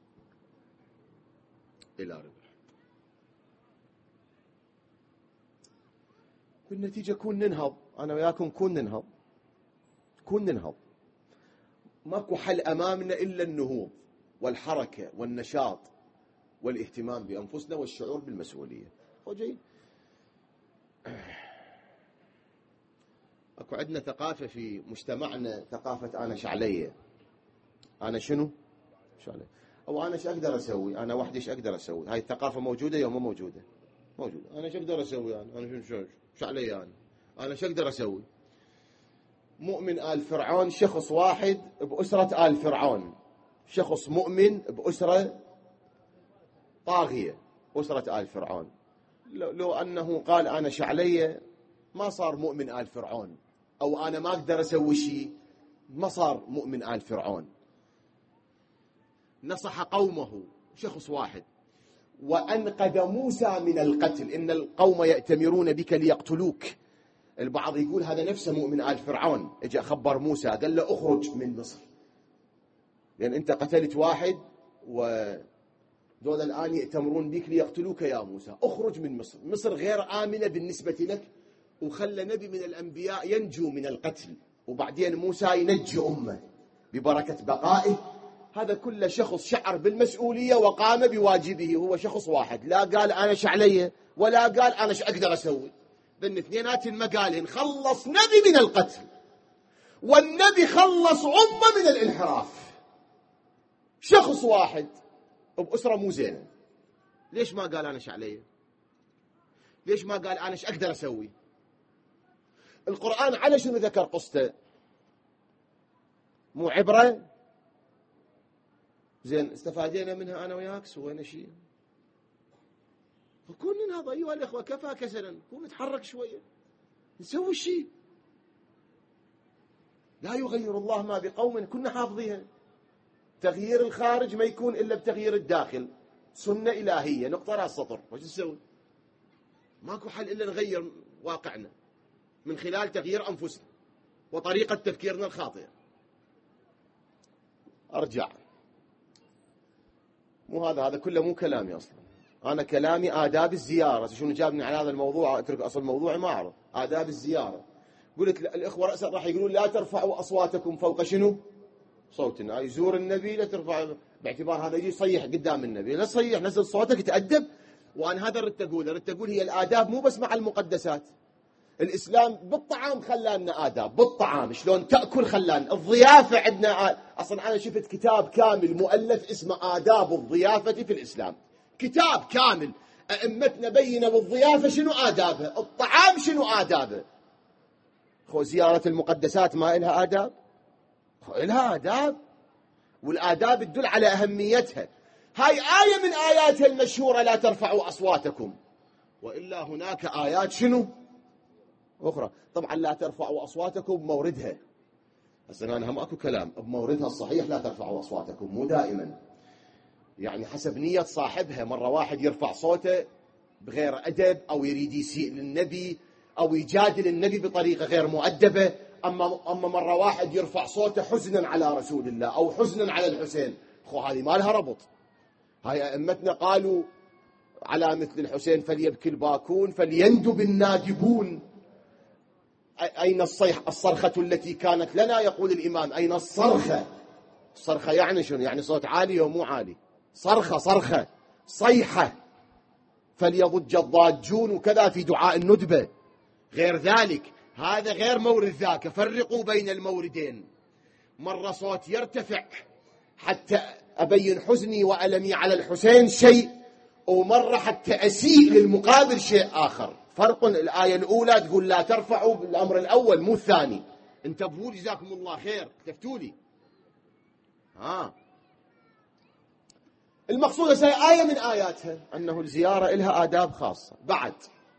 إلى ربح. بالنتيجة كون ننهض، أنا وياكم كون ننهض، كون ننهض. ماكو حل أمامنا إلا النهوض والحركة والنشاط والاهتمام بأنفسنا والشعور بالمسؤولية. وجيد. أكو عندنا ثقافة في مجتمعنا، ثقافة أنا شعلية. أنا شنو؟ شعلية. أو أنا شو أقدر أسوي؟ أنا وحدي شو أقدر أسوي؟ هاي الثقافة موجودة يوم ما موجودة؟ موجودة. أنا شو أقدر أسوي؟ أنا شو شعلية؟ أنا شو أقدر أسوي؟ مؤمن آل فرعون شخص واحد بأسرة آل فرعون، شخص مؤمن بأسرة طاغية، أسرة آل فرعون. لو أنه قال أنا شعلية ما صار مؤمن آل فرعون، أو أنا ما أقدر أسوي شيء، ما صار مؤمن آل فرعون. نصح قومه، شخص واحد. وأنقذ موسى من القتل، إن القوم يأتمرون بك ليقتلوك. البعض يقول هذا نفسه مؤمن آل فرعون، اجى خبر موسى قال له اخرج من مصر، لأن أنت قتلت واحد ودول الآن يأتمرون بك ليقتلوك يا موسى، اخرج من مصر. مصر غير آمنة بالنسبة لك، وخلى نبي من الأنبياء ينجو من القتل، وبعدين موسى ينجي أمه ببركة بقائه. هذا كل شخص شعر بالمسؤولية وقام بواجبه، هو شخص واحد، لا قال أنا شعلية ولا قال أنا شو أقدر أسوي. بأن اثنينات المقالين خلص نبي من القتل، والنبي خلص أمة من الانحراف. شخص واحد بأسرة مو زينة. ليش ما قال أنا شعلية؟ ليش ما قال أنا شو أقدر أسوي؟ القرآن على شنو ذكر قصته؟ مو عبرة؟ زين استفادينا منها أنا وياك، سوينا شيء. فكون ننهض أيها الأخوة، كفى كسلا، كون نتحرك شوية، نسوي شيء. لا يغير الله ما بقوم، كنا حافظيها. تغيير الخارج ما يكون إلا بتغيير الداخل، سنة إلهية، نقطة راس سطر. وش نسوي؟ ماكو حل إلا نغير واقعنا من خلال تغيير أنفسنا وطريقة تفكيرنا الخاطئة. أرجع، مو هذا كله مو كلامي أصلا. أنا كلامي آداب الزيارة. شنو جابني على هذا الموضوع؟ أترك أصل موضوعي ما أعرف. آداب الزيارة. قلت الإخوة رأسا راح يقولون لا ترفعوا أصواتكم فوق شنو؟ صوتنا. يزور النبي لا ترفع، باعتبار هذا يجي يصيح قدام النبي، لا تصيح، نزل صوتك، تأدب. وأنا هذا ردت أقول هي الآداب مو بس مع المقدسات. الإسلام بالطعام خلانا آداب، بالطعام شلون تأكل خلانا، الضيافة عندنا أصلا أنا شفت كتاب كامل مؤلف اسمه آداب الضيافة في الإسلام، كتاب كامل أئمتنا بينوا بالضيافة شنو آدابها، الطعام شنو آدابه. خو زيارة المقدسات ما إلها آداب؟ إلها آداب، والآداب تدل على أهميتها. هاي آية من آياتها المشهورة لا ترفعوا أصواتكم. وإلا هناك آيات شنو أخرى. طبعا لا ترفعوا أصواتكم بموردها، بس أنا هم أكو كلام بموردها الصحيح لا ترفعوا أصواتكم، مو دائما، يعني حسب نية صاحبها. مرة واحد يرفع صوته بغير أدب، أو يريد يسيء للنبي، أو يجادل النبي بطريقة غير مؤدبة. أما مرة واحد يرفع صوته حزنا على رسول الله أو حزنا على الحسين، هذه ما لها ربط. هاي أئمتنا قالوا على مثل الحسين فليبكي الباكون فليندب النادبون. أين الصرخة التي كانت لنا؟ يقول الإمام أين الصرخة؟ الصرخة يعني شنو؟ يعني صوت عالي ومو عالي. صرخة صيحة، فليضج الضاجون وكذا في دعاء الندبة. غير ذلك هذا غير مورد ذاك. فرقوا بين الموردين. مرة صوت يرتفع حتى أبين حزني وألمي على الحسين شيء، ومرة حتى أسيء للمقابل شيء آخر. فرق. الآية الأولى تقول لا ترفعوا بالأمر الأول مو الثاني. انتبهوا جزاكم الله خير، اكتفتوا لي. المقصود آية من آياتها أنه الزيارة إلها آداب خاصة. بعد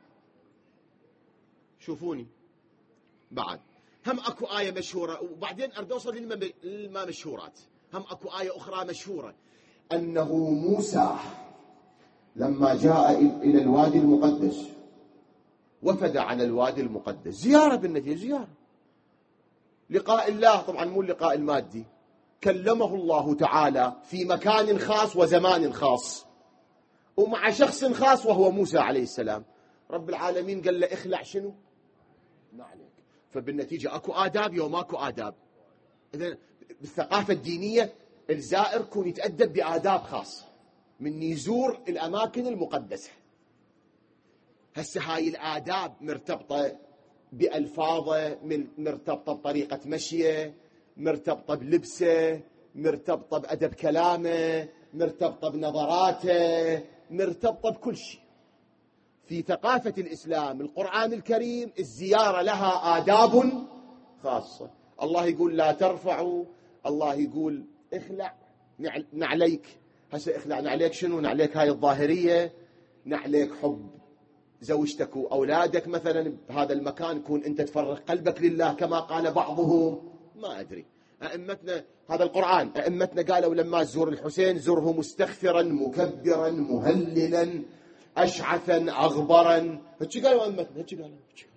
شوفوني، بعد هم أكو آية مشهورة، وبعدين أريد أوصل للما مشهورات. هم أكو آية أخرى مشهورة أنه موسى لما جاء إلى الوادي المقدس وفد على الوادي المقدس، زيارة بالنتيجة، زيارة لقاء الله، طبعا مو اللقاء المادي. كلمه الله تعالى في مكان خاص وزمان خاص ومع شخص خاص وهو موسى عليه السلام. رب العالمين قال له اخلع شنو؟ نعلك. فبالنتيجة اكو آداب يوم اكو آداب. إذن بالثقافة الدينية الزائر يكون يتأدب بآداب خاصة من يزور الأماكن المقدسة. هسه هاي الآداب مرتبطة بألفاظه، مرتبطة بطريقة مشيه، مرتبطة بلبسه، مرتبطة بأدب كلامه، مرتبطة بنظراته، مرتبطة بكل شيء. في ثقافة الإسلام القرآن الكريم الزيارة لها آداب خاصة. الله يقول لا ترفعوا، الله يقول اخلع نعليك. هسه اخلع نعليك شنو؟ نعليك هاي الظاهرية، نعليك حب زوجتك وأولادك مثلا بهذا المكان، كون أنت تفرغ قلبك لله كما قال بعضهم. ما أدري. أئمتنا هذا القرآن، أئمتنا قالوا لما تزور الحسين زره مستغفرا مكبرا مهللا أشعثا أغبرا. هيك قالوا أئمتنا، هيك قالوا.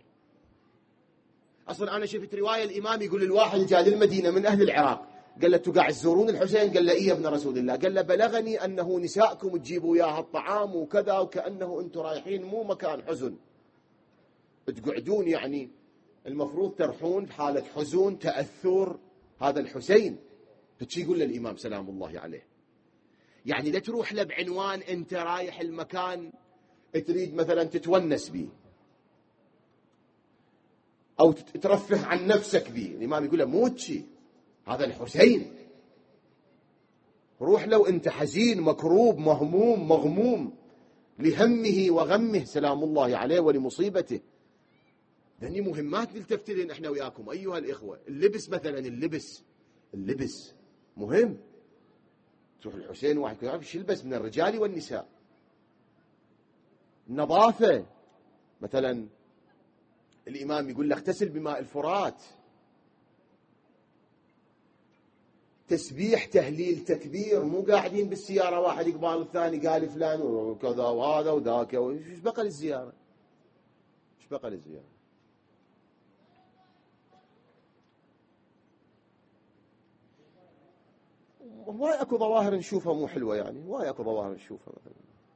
أصلا أنا شفت رواية الإمام يقول الواحد جاء للمدينة من أهل العراق، قال له قاعد تزورون الحسين؟ قال له إيه يا ابن رسول الله. قال له بلغني أنه نساءكم تجيبوا وياها الطعام وكذا، وكأنه أنتم رايحين مو مكان حزن تقعدون، يعني المفروض ترحون بحالة حزن تأثر هذا الحسين. هيك يقول للإمام سلام الله عليه. يعني لا تروح له بعنوان أنت رايح المكان تريد مثلا تتونس به أو ترفه عن نفسك به. الإمام يقول له مو هيك، هذا الحسين روح لو أنت حزين مكروب مهموم مغموم لهمه وغمه سلام الله عليه ولمصيبته. ذني مهمات نلتفت لين احنا وياكم أيها الإخوة. اللبس مثلا، اللبس مهم. تروح الحسين واحد يعرف ايش يلبس من الرجال والنساء. النظافة مثلا الإمام يقول له اغتسل بماء الفرات. تسبيح تهليل تكبير، مو قاعدين بالسيارة واحد يقبال الثاني قال فلان وكذا وهذا وذاك. ايش بقى للزيارة؟ ايش بقى للزيارة؟ واي اكو ظواهر نشوفها مو حلوة، يعني واي اكو ظواهر نشوفها مثلا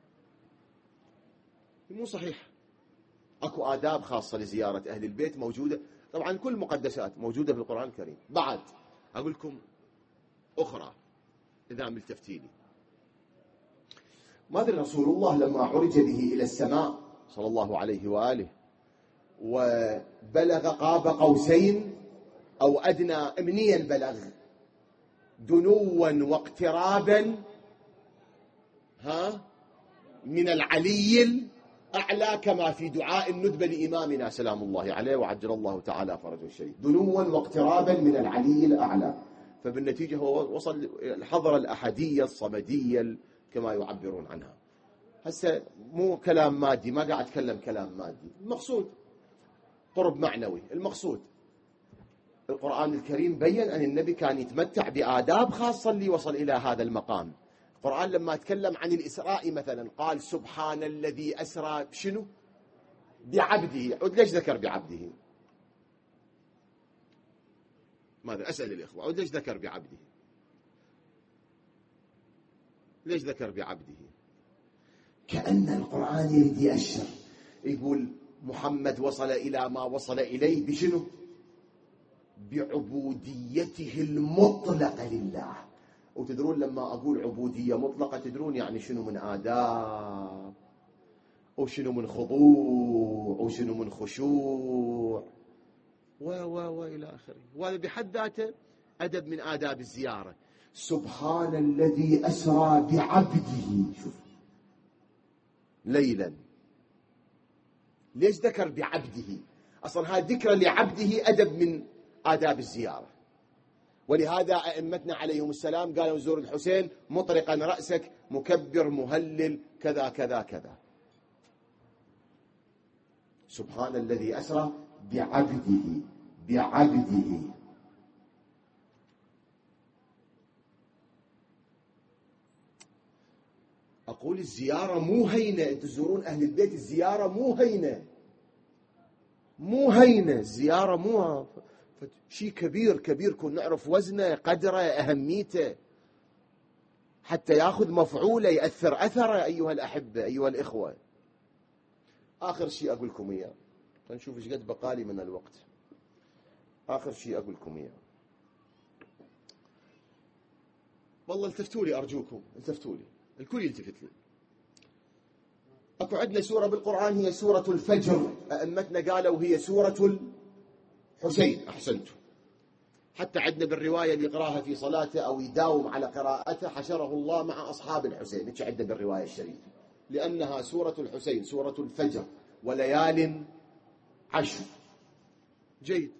مو صحيح. اكو آداب خاصة لزيارة أهل البيت موجودة، طبعا كل مقدسات موجودة في القرآن الكريم. بعد أقول لكم أخرى إذا ملتفتيني. ما أدري رسول الله لما عرج به إلى السماء صلى الله عليه وآله وبلغ قاب قوسين أو أدنى، أمنيا بلغ دنوا واقترابا من العلي الأعلى كما في دعاء الندبة لإمامنا سلام الله عليه وعجل الله تعالى فرجه الشريف. دنوا واقترابا من العلي الأعلى. فبالنتيجة هو وصل الحضرة الأحدية الصمدية كما يعبرون عنها. هسه مو كلام مادي، ما قاعد أتكلم كلام مادي، المقصود قرب معنوي. المقصود القرآن الكريم بيّن أن النبي كان يتمتع بآداب خاصة اللي وصل إلى هذا المقام. القرآن لما تكلم عن الإسراء مثلا قال سبحان الذي أسرى بشنو؟ بعبده. عود ليش ذكر بعبده؟ ماذا أسأل الإخوة، عود ليش ذكر بعبده؟ ليش ذكر بعبده؟ كأن القرآن يريد يأشر، يقول محمد وصل إلى ما وصل إليه بشنو؟ بعبوديته المطلقة لله. وتدرون لما أقول عبودية مطلقة تدرون يعني شنو من آداب، وشنو من خضوع، وشنو من خشوع إلى آخره. وهذا بحد ذاته أدب من آداب الزيارة. سبحان الذي أسرى بعبده، شوف ليلا. ليش ذكر بعبده؟ أصلا هذا ذكر لعبده أدب من آداب الزيارة. ولهذا أئمتنا عليهم السلام قالوا زور الحسين مطرقا رأسك مكبر مهلل كذا كذا كذا. سبحان الذي أسرى بعبده، بعبده. أقول الزيارة مو هينة، أنتم تزورون أهل البيت، الزيارة مو هينة، مو هينة الزيارة، مو شيء كبير كبير، كون نعرف وزنه قدره أهميته حتى يأخذ مفعوله يأثر أثره. أيها الأحبة أيها الإخوة، آخر شيء أقول لكم إياه، نشوف إيش قد بقالي من الوقت. آخر شيء أقول لكم إياه، والله التفتوا لي أرجوكم، التفتوا لي، الكل يلتفت لي. أكو عندنا سورة بالقرآن هي سورة الفجر، أئمتنا قالوا هي سورة الحسين. أحسنتم. حتى عندنا بالرواية اللي يقراها في صلاته أو يداوم على قراءته حشره الله مع أصحاب الحسين، إيش عندنا بالرواية الشريفة، لأنها سورة الحسين، سورة الفجر وليال عشر. جيد.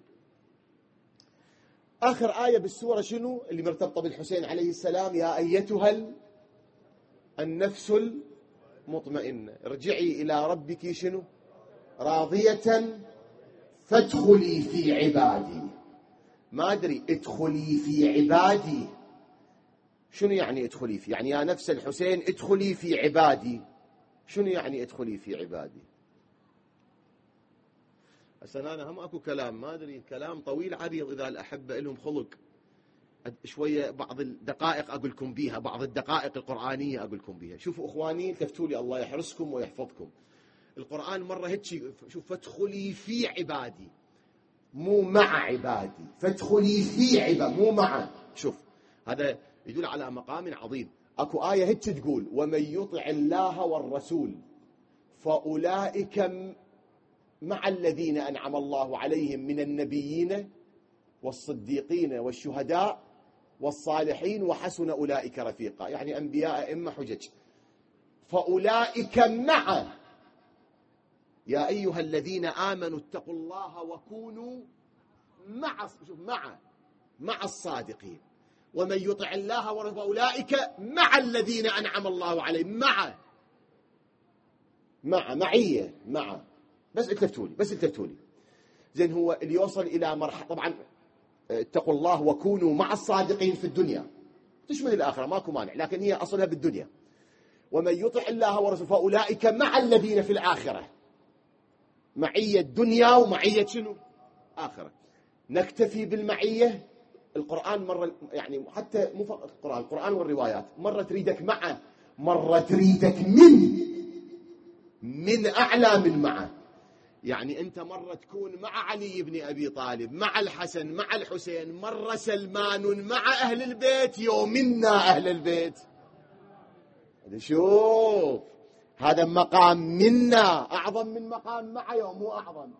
آخر آية بالسورة شنو اللي مرتبطة بالحسين عليه السلام؟ يا أيتها النفس المطمئنة ارجعي إلى ربك شنو؟ راضية فادخلي في عبادي. ما أدري ادخلي في عبادي شنو يعني؟ ادخلي في، يعني يا نفس الحسين ادخلي في عبادي. شنو يعني ادخلي في عبادي؟ هسه أنا هم أكو كلام ما أدري، كلام طويل عريض، إذا الأحبة لهم خلق شوية بعض الدقائق أقول لكم بيها، بعض الدقائق القرآنية أقول لكم بيها. شوفوا أخواني التفتوا لي، الله يحرسكم ويحفظكم. القرآن مرة هيك شوف، فادخلي في عبادي مو مع عبادي، فادخلي في عبادي مو مع. شوف هذا يدل على مقام عظيم. أكو آية هيك تقول ومن يطع الله والرسول فأولئك مع الذين أنعم الله عليهم من النبيين والصديقين والشهداء والصالحين وحسن أولئك رفيقا، يعني أنبياء أئمة حجج. فأولئك مع، يا أيها الذين آمنوا اتقوا الله وكونوا مع، شوف مع الصادقين. ومن يطع الله ورسوله فأولئك مع الذين أنعم الله عليهم. معية مع. بس التفتوا لي زين. هو اللي يوصل إلى مرحلة، طبعا اتقوا الله وكونوا مع الصادقين في الدنيا، تشمل الآخرة ماكو مانع، لكن هي أصلها بالدنيا. ومن يطع الله ورسوله فأولئك مع الذين في الآخرة، معية دنيا ومعية شنو؟ آخرة. نكتفي بالمعية. القرآن مرة يعني حتى مو فقط القرآن والروايات، مرة تريدك مع، مرة تريدك من أعلى من معه. يعني أنت مرة تكون مع علي بن أبي طالب، مع الحسن، مع الحسين، مرة سلمان مع أهل البيت، يومنا أهل البيت. شوف هذا مقام منا أعظم من مقام مع، يوم مو أعظم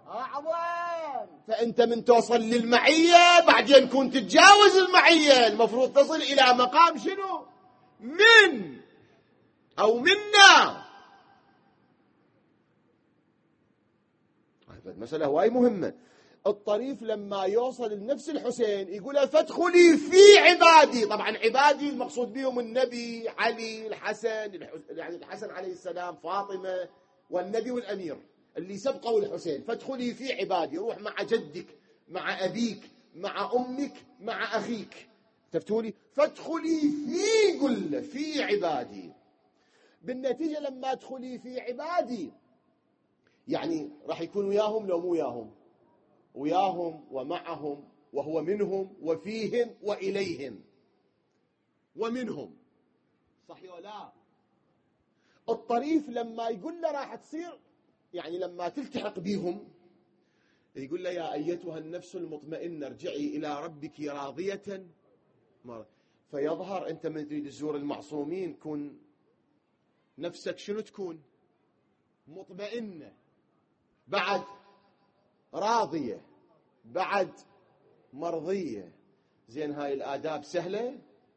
فأنت من توصل للمعية بعدين كنت تتجاوز المعية، المفروض تصل إلى مقام شنو؟ من أو منا. هذه مسألة هواي مهمة. الطريف لما يوصل لنفس الحسين يقول له فادخلي في عبادي. طبعا عبادي المقصود بهم النبي، علي، الحسن، يعني الحسن عليه السلام، فاطمة، والنبي والأمير اللي سبقوا الحسين. فادخلي في عبادي، روح مع جدك، مع أبيك، مع أمك، مع أخيك. تفتولي فادخلي في، قل في عبادي. بالنتيجة لما ادخلي في عبادي يعني راح يكون وياهم لو مو وياهم؟ وياهم ومعهم، وهو منهم وفيهم وإليهم ومنهم. صحيح ولا لا؟ الطريف لما يقول له راح تصير، يعني لما تلتحق بيهم يقول له يا أيتها النفس المطمئنة ارجعي إلى ربك راضية فيظهر أنت من تريد تزور المعصومين كن نفسك شنو تكون؟ مطمئنة، بعد راضية، بعد مرضية. زين هاي الآداب سهلة؟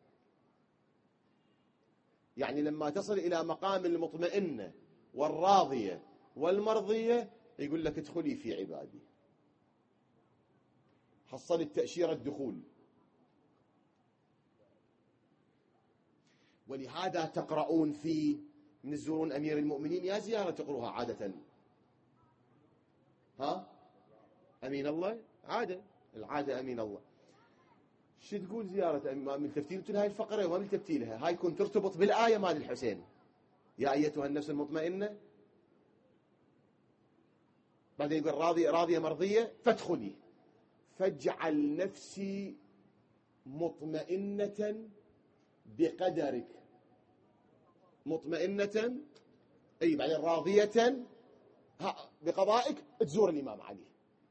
يعني لما تصل إلى مقام المطمئنة والراضية والمرضية يقول لك ادخلي في عبادي، حصلت تأشيرة الدخول. ولهذا تقرؤون في من تزورون أمير المؤمنين يا زيارة تقروها عادة، ها أمين الله، عادة، العادة أمين الله. شو تقول زيارة ما ملتفتين انتوا لهاي الفقرة وما ملتفتين لها؟ هاي كنت ترتبط بالآية مال الحسين يا أيتها النفس المطمئنة، بعدين يقول راضية مرضية فادخلي، فاجعل نفسي مطمئنة بقدرك، مطمئنة أي بعدين راضية بقضائك تزور الإمام علي.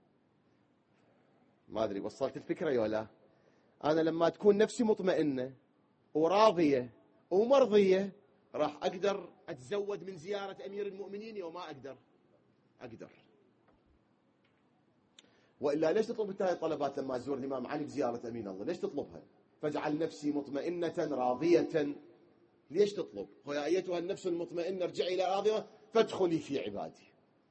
ما أدري وصلت الفكرة ولا لا؟ أنا لما تكون نفسي مطمئنة وراضية ومرضية راح أقدر أتزود من زيارة أمير المؤمنين يوم ما أقدر. وإلا ليش تطلب هاي الطلبات لما تزور الإمام علي بزيارة أمين الله؟ ليش تطلبها؟ فاجعل نفسي مطمئنة راضية، ليش تطلب؟ هو يا أيتها النفس المطمئنة ارجعي إلى راضية فادخلي في عبادي.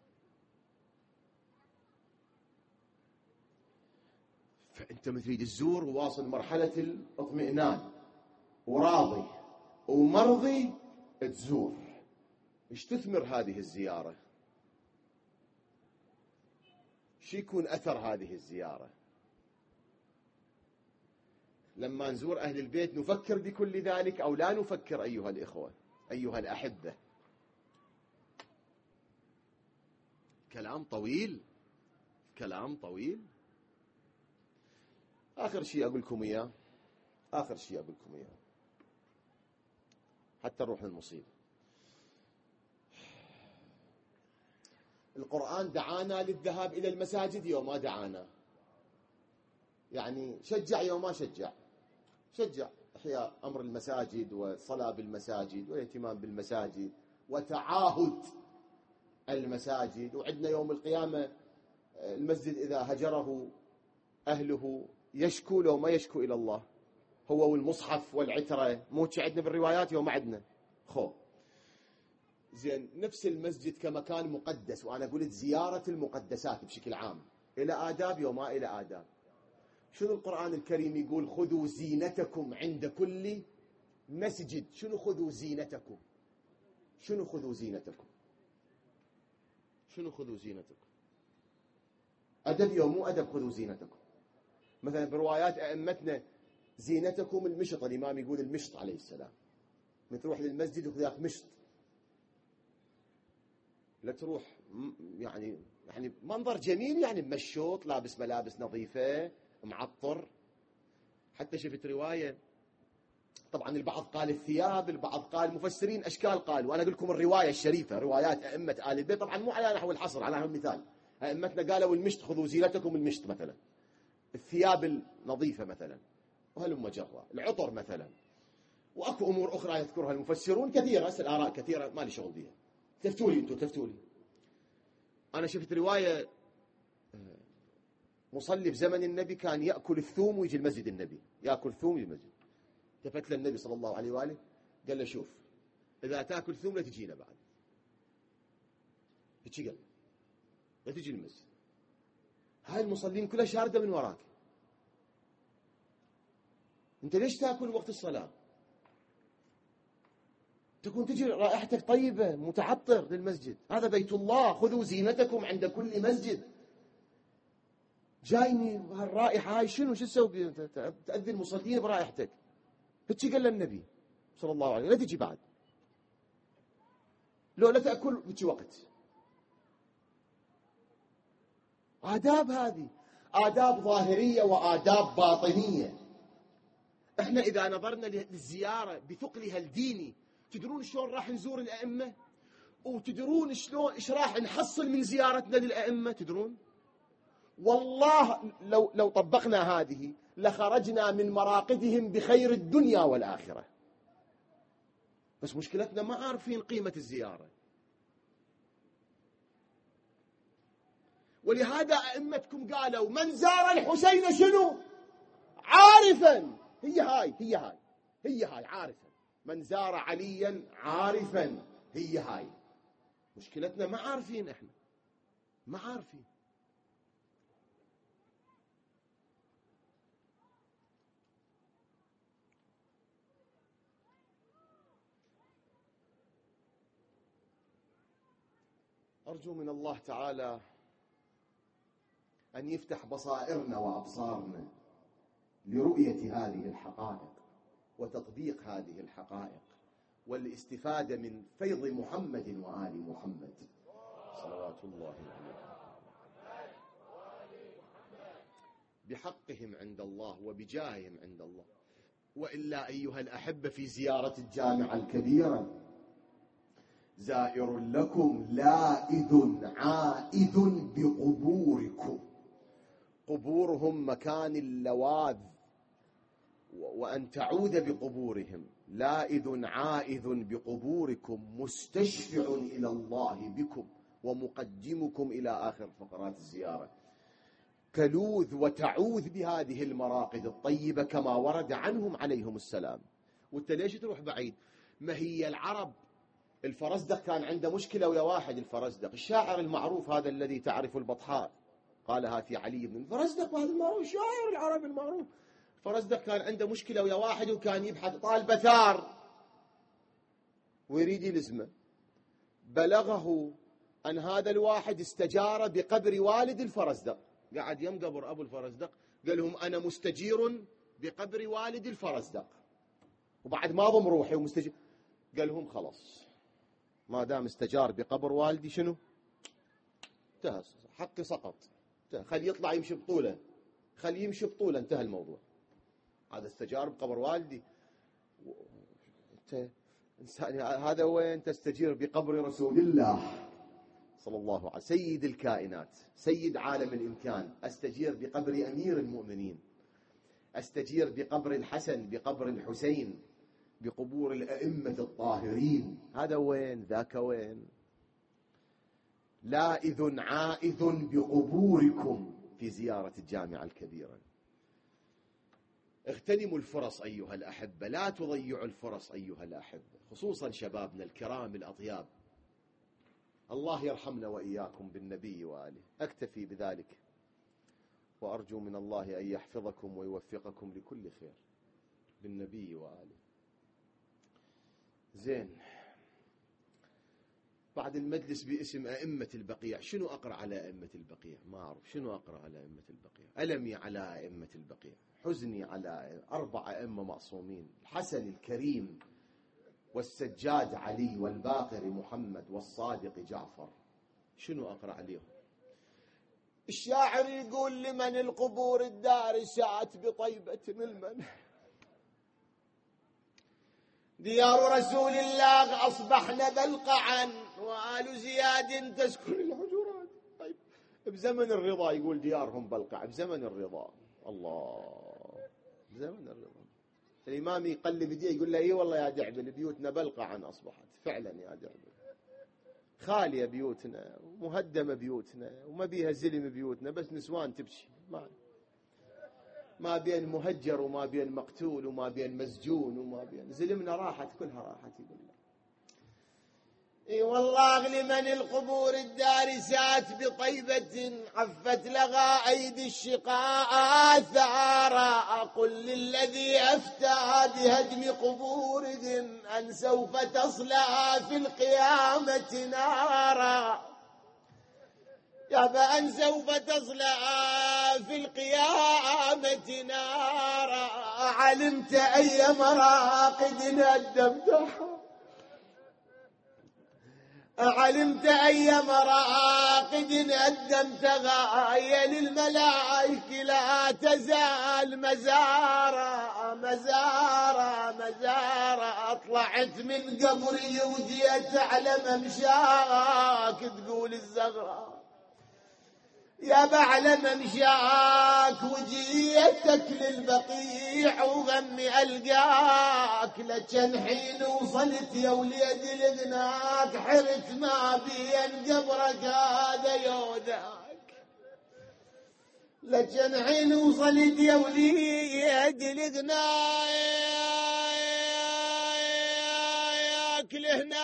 فأنت تريد الزور وواصل مرحلة الاطمئنان وراضي ومرضي تزور. ايش تثمر هذه الزيارة؟ شو يكون أثر هذه الزيارة؟ لما نزور أهل البيت نفكر بكل ذلك أو لا نفكر أيها الإخوة أيها الأحبة؟ كلام طويل، كلام طويل. آخر شيء أقول لكم إياه، حتى نروح للمصيبة. القرآن دعانا للذهاب إلى المساجد يوم ما دعانا، يعني شجع يوم ما شجع إحياء أمر المساجد والصلاة بالمساجد والاهتمام بالمساجد وتعاهد المساجد. وعندنا يوم القيامة المسجد إذا هجره أهله يشكو لو ما يشكو إلى الله، هو والمصحف والعترة، مو عندنا بالروايات يوم عندنا زين. نفس المسجد كمكان مقدس، وأنا قلت زيارة المقدسات بشكل عام إلى آداب وما إلى آداب. شنو القرآن الكريم يقول؟ خذوا زينتكم عند كل مسجد. شنو خذوا زينتكم؟ شنو خذوا زينتكم؟ شنو خذوا زينتكم؟ أدب يوم مو أدب خذوا زينتكم. مثلا بروايات أئمتنا زينتكم المشط، الإمام يقول المشط عليه السلام، من تروح للمسجد وخذاك مشط، لا تروح يعني منظر جميل، يعني مشوط لابس ملابس نظيفة معطر. حتى شفت رواية، طبعا البعض قال الثياب، البعض قال مفسرين أشكال قال، وأنا أقول لكم الرواية الشريفة روايات أئمة آل البيت، طبعا مو على نحو الحصر، على نحو المثال. أئمتنا قالوا المشط خذوا زينتكم المشط مثلا، الثياب النظيفة مثلا، وهلم جرة، العطر مثلا، وأكو أمور أخرى يذكرها المفسرون كثيرة. هسه الآراء كثيرة ما لي شغل بيها، تفتولي أنتم تفتولي. أنا شفت رواية مصلي بزمن النبي كان يأكل الثوم ويجي المسجد، النبي يأكل ثوم ويجي المسجد. التفت له النبي صلى الله عليه وآله قال له شوف إذا تأكل ثوم لا تجينا بعد، هيك قال لا تجي المسجد. هاي المصلين كلها شاردة من وراك. أنت ليش تأكل وقت الصلاة؟ تكون تجي رائحتك طيبة، متعطر للمسجد، هذا بيت الله، خذوا زينتكم عند كل مسجد. جايني هالرائحة هاي شنو تسوي؟ تأذي المصلين برائحتك. هيك قال النبي صلى الله عليه وسلم، لا تجي بعد، لو لا تأكل بتجي وقت. آداب، هذه آداب ظاهرية وآداب باطنية. احنا إذا نظرنا للزيارة بثقلها الديني، تدرون شلون راح نزور الأئمة؟ وتدرون شلون إيش راح نحصل من زيارتنا للأئمة؟ تدرون والله لو طبقنا هذه لخرجنا من مراقدهم بخير الدنيا والآخرة. بس مشكلتنا ما عارفين قيمة الزيارة، ولهذا أئمتكم قالوا من زار الحسين شنو؟ عارفا. هي هاي عارفا. من زار عليا عارفا، هي هاي. مشكلتنا ما عارفين، احنا ما عارفين. أرجو من الله تعالى أن يفتح بصائرنا وأبصارنا لرؤية هذه الحقائق وتطبيق هذه الحقائق والاستفادة من فيض محمد وآل محمد صلوات الله عليه بحقهم عند الله وبجاههم عند الله. وإلا أيها الأحبة، في زيارة الجامعة الكبيرة زائر لكم لائذ عائذ بقبوركم. قبورهم مكان اللواذ، وأن تعود بقبورهم. لائذ عائذ بقبوركم مستشفع إلى الله بكم ومقدمكم إلى آخر فقرات الزيارة. كلوذ وتعوذ بهذه المراقد الطيبة كما ورد عنهم عليهم السلام. وانت ليش تروح بعيد؟ ما هي العرب، الفرزدق كان عنده مشكلة ويا واحد. الفرزدق الشاعر المعروف هذا الذي تعرف البطحاء قالها في علي بن الفرزدق، وهذا المعروف شاعر العرب المعروف. الفرزدق كان عنده مشكلة ويا واحد، وكان يبحث طالب ثار ويريد يلزمه. بلغه أن هذا الواحد استجار بقبر والد الفرزدق، قاعد يم قبر أبو الفرزدق، قال لهم أنا مستجير بقبر والد الفرزدق، وبعد ما ضم روحي ومستجير. قال لهم خلاص، ما دام استجار بقبر والدي شنو؟ انتهى حقي، سقط. خليه يطلع يمشي بطوله، خليه يمشي بطوله، انتهى الموضوع. هذا استجار بقبر والدي، انت انسان، هذا وين تستجير بقبر رسول الله صلى الله عليه وسلم، سيد الكائنات، سيد عالم الإمكان. أستجير بقبر أمير المؤمنين، أستجير بقبر الحسن، بقبر الحسين، بقبور الأئمة الطاهرين. هذا وين؟ ذاك وين؟ لائذ عائذ بقبوركم في زيارة الجامعة الكبيرة. اغتنموا الفرص أيها الأحبة، لا تضيعوا الفرص أيها الأحبة، خصوصا شبابنا الكرام الأطياب. الله يرحمنا وإياكم بالنبي وآله. أكتفي بذلك، وأرجو من الله أن يحفظكم ويوفقكم لكل خير بالنبي وآله. زين، بعد المجلس باسم أئمة البقيع، شنو أقرأ على أئمة البقيع؟ ما أعرف شنو أقرأ على أئمة البقيع. ألمي على أئمة البقيع، حزني على 4 أئمة معصومين: الحسن الكريم، والسجاد علي، والباقر محمد، والصادق جعفر. شنو أقرأ عليهم؟ الشاعر يقول: لمن القبور الدارسات بطيبة المن، ديار رسول الله أصبحنا بلقعا، وآل زياد تسكن الحجرات. طيب، بزمن الرضا يقول ديارهم بلقع، بزمن الرضا، الله، بزمن الرضا. الإمام يقلب يديه يقول له: اي والله يا دعبل، بيوتنا بلقعا أصبحت فعلا يا دعبل، خالية بيوتنا ومهدمة بيوتنا وما بيها زلم بيوتنا، بس نسوان تبكي، ما بين مهجر وما بين مقتول وما بين مسجون وما بين زلمنا، راحت كلها راحت. يقول له اي والله لمن القبور الدارسات بطيبة حفت لها أيدي الشقاء آثارا. قل للذي أفتى بهدم قبورهم أن سوف تصلى في القيامة نارا. يابا أن سوف تصلى في القيامة نارا. علمت أي مراقد هدمتها، علمت أي مراقد هدمتها. يا للملائك لا تزال مزارا مزارا مزارا. طلعت من قبري وجيت على ممشاك تقول الزغرة. يا بعلم ممشاك وجيتك للبقيع وغمي ألقاك. لكن حين وصلت يا وليد لذناك حرت ما بين قبرك هذا يوداك. لكن حين وصلت يا وليد لذناك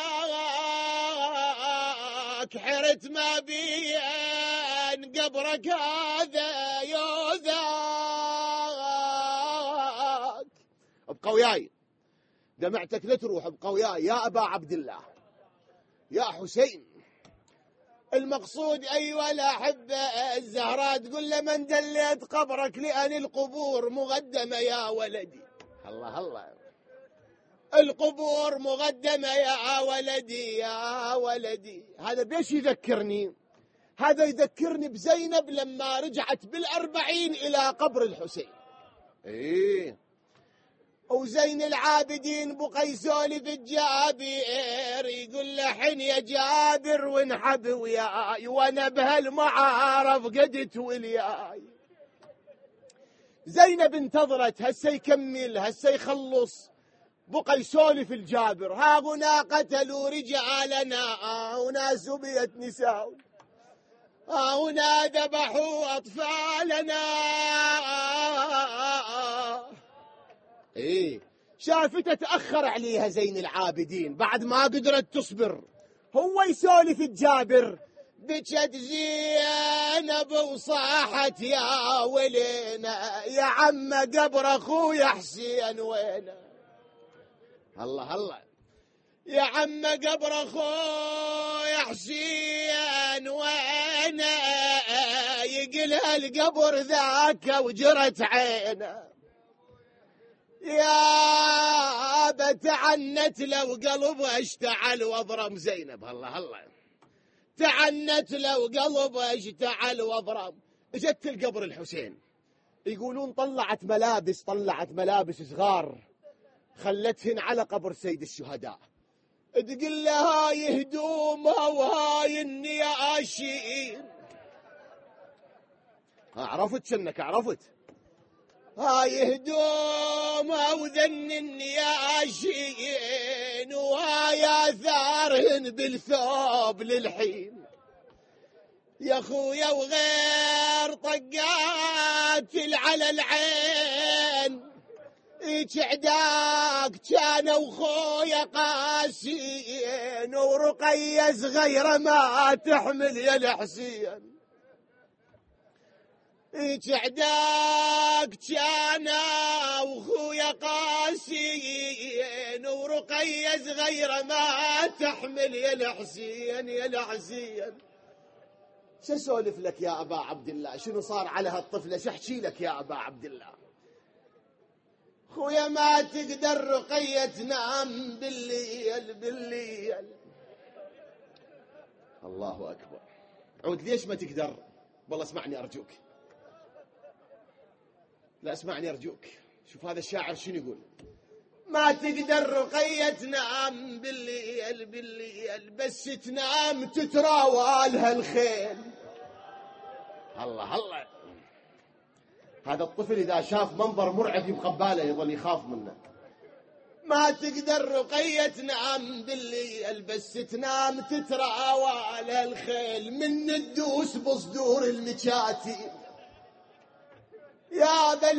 لهناك حرت ما بين قبرك هذا يوذاك. ابقى وياي، دمعتك لا تروح، ابقى وياي يا أبا عبد الله يا حسين. المقصود أيها الأحبة الزهراء تقول له من دليت قبرك لأن القبور مقدمة يا ولدي. الله الله، القبور مقدمة يا ولدي يا ولدي. هذا بيش يذكرني؟ هذا يذكرني بزينب لما رجعت بالأربعين إلى قبر الحسين. إيه، وزين العابدين بقى يسولف الجابر يقول له حن يا جابر وانحب وياي وانا بهالمعارف قدت ولياي. زينب انتظرت هسه يكمل هسه يخلص، بقى يسولف الجابر. ها هنا قتلوا رجالنا وناس بيت نساء، هنا ذبحوا أطفالنا. إيه، شافته تأخر عليها زين العابدين بعد ما قدرت تصبر. هو يسولف الجابر بجت زينب وصاحت يا ولينا يا عم قبر أخويا حسين وينه. الله الله، يا عم قبر أخويا حسين وينه. يقلها القبر ذاك وجرت عينه. يا بتعنت لو قلبه اشتعل واضرم زينب. الله الله، تعنت لو قلبه اشتعل واضرم. اجت القبر الحسين يقولون طلعت ملابس صغار خلتهن على قبر سيد الشهداء. تقول له هاي هدومها وهاي النياشين. عرفت شنك عرفت؟ هاي هدومها وذن النياشين وهاي آثارهن بالثوب للحين. يا خويا وغير طقات على العين عداك كانوا خويا قاسين ورقية صغيرة ما تحمل يا الحسين. عداك كانوا خويا قاسين ورقية صغيرة ما تحمل يا الحسين يا الحسين. شو اسولف لك يا أبا عبد الله؟ شنو صار على هالطفلة؟ شو احكي لك يا أبا عبد الله؟ خويا ما تقدر رقية تنام بالليل. الله أكبر. عود ليش ما تقدر؟ والله اسمعني أرجوك، لا اسمعني أرجوك. شوف هذا الشاعر شنو يقول: ما تقدر رقية تنام بالليل بس تنام تتراوالها الخيل. الله الله، هذا الطفل إذا شاف منظر مرعب يبقى بباله يظل يخاف منه. ما تقدر رقية تنام بالليل بس تنام تتراوالها الخيل من الدوس بصدور المكاتيل. يا ذا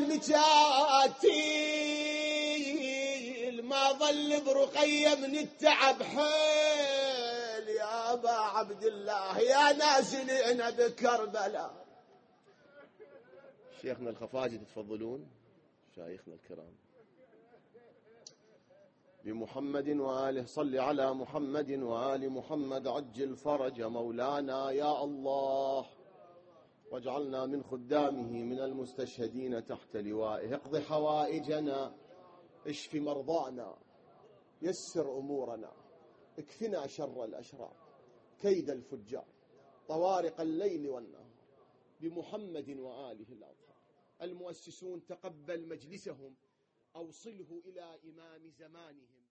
المكاتيل ما ظل برقية من التعب حيل يا أبا عبد الله يا نازلين بكربلاء. شيخنا الخفاجي تتفضلون شايخنا الكرام. بمحمد وآله صل على محمد وآل محمد عجل فرج مولانا يا الله، واجعلنا من خدامه من المستشهدين تحت لوائه. اقض حوائجنا، اشف مرضانا، يسر أمورنا، اكفنا شر الأشرار، كيد الفجار، طوارق الليل والنهار، بمحمد وآله الأطهار. المؤسسون تقبل مجلسهم، أوصله إلى إمام زمانهم.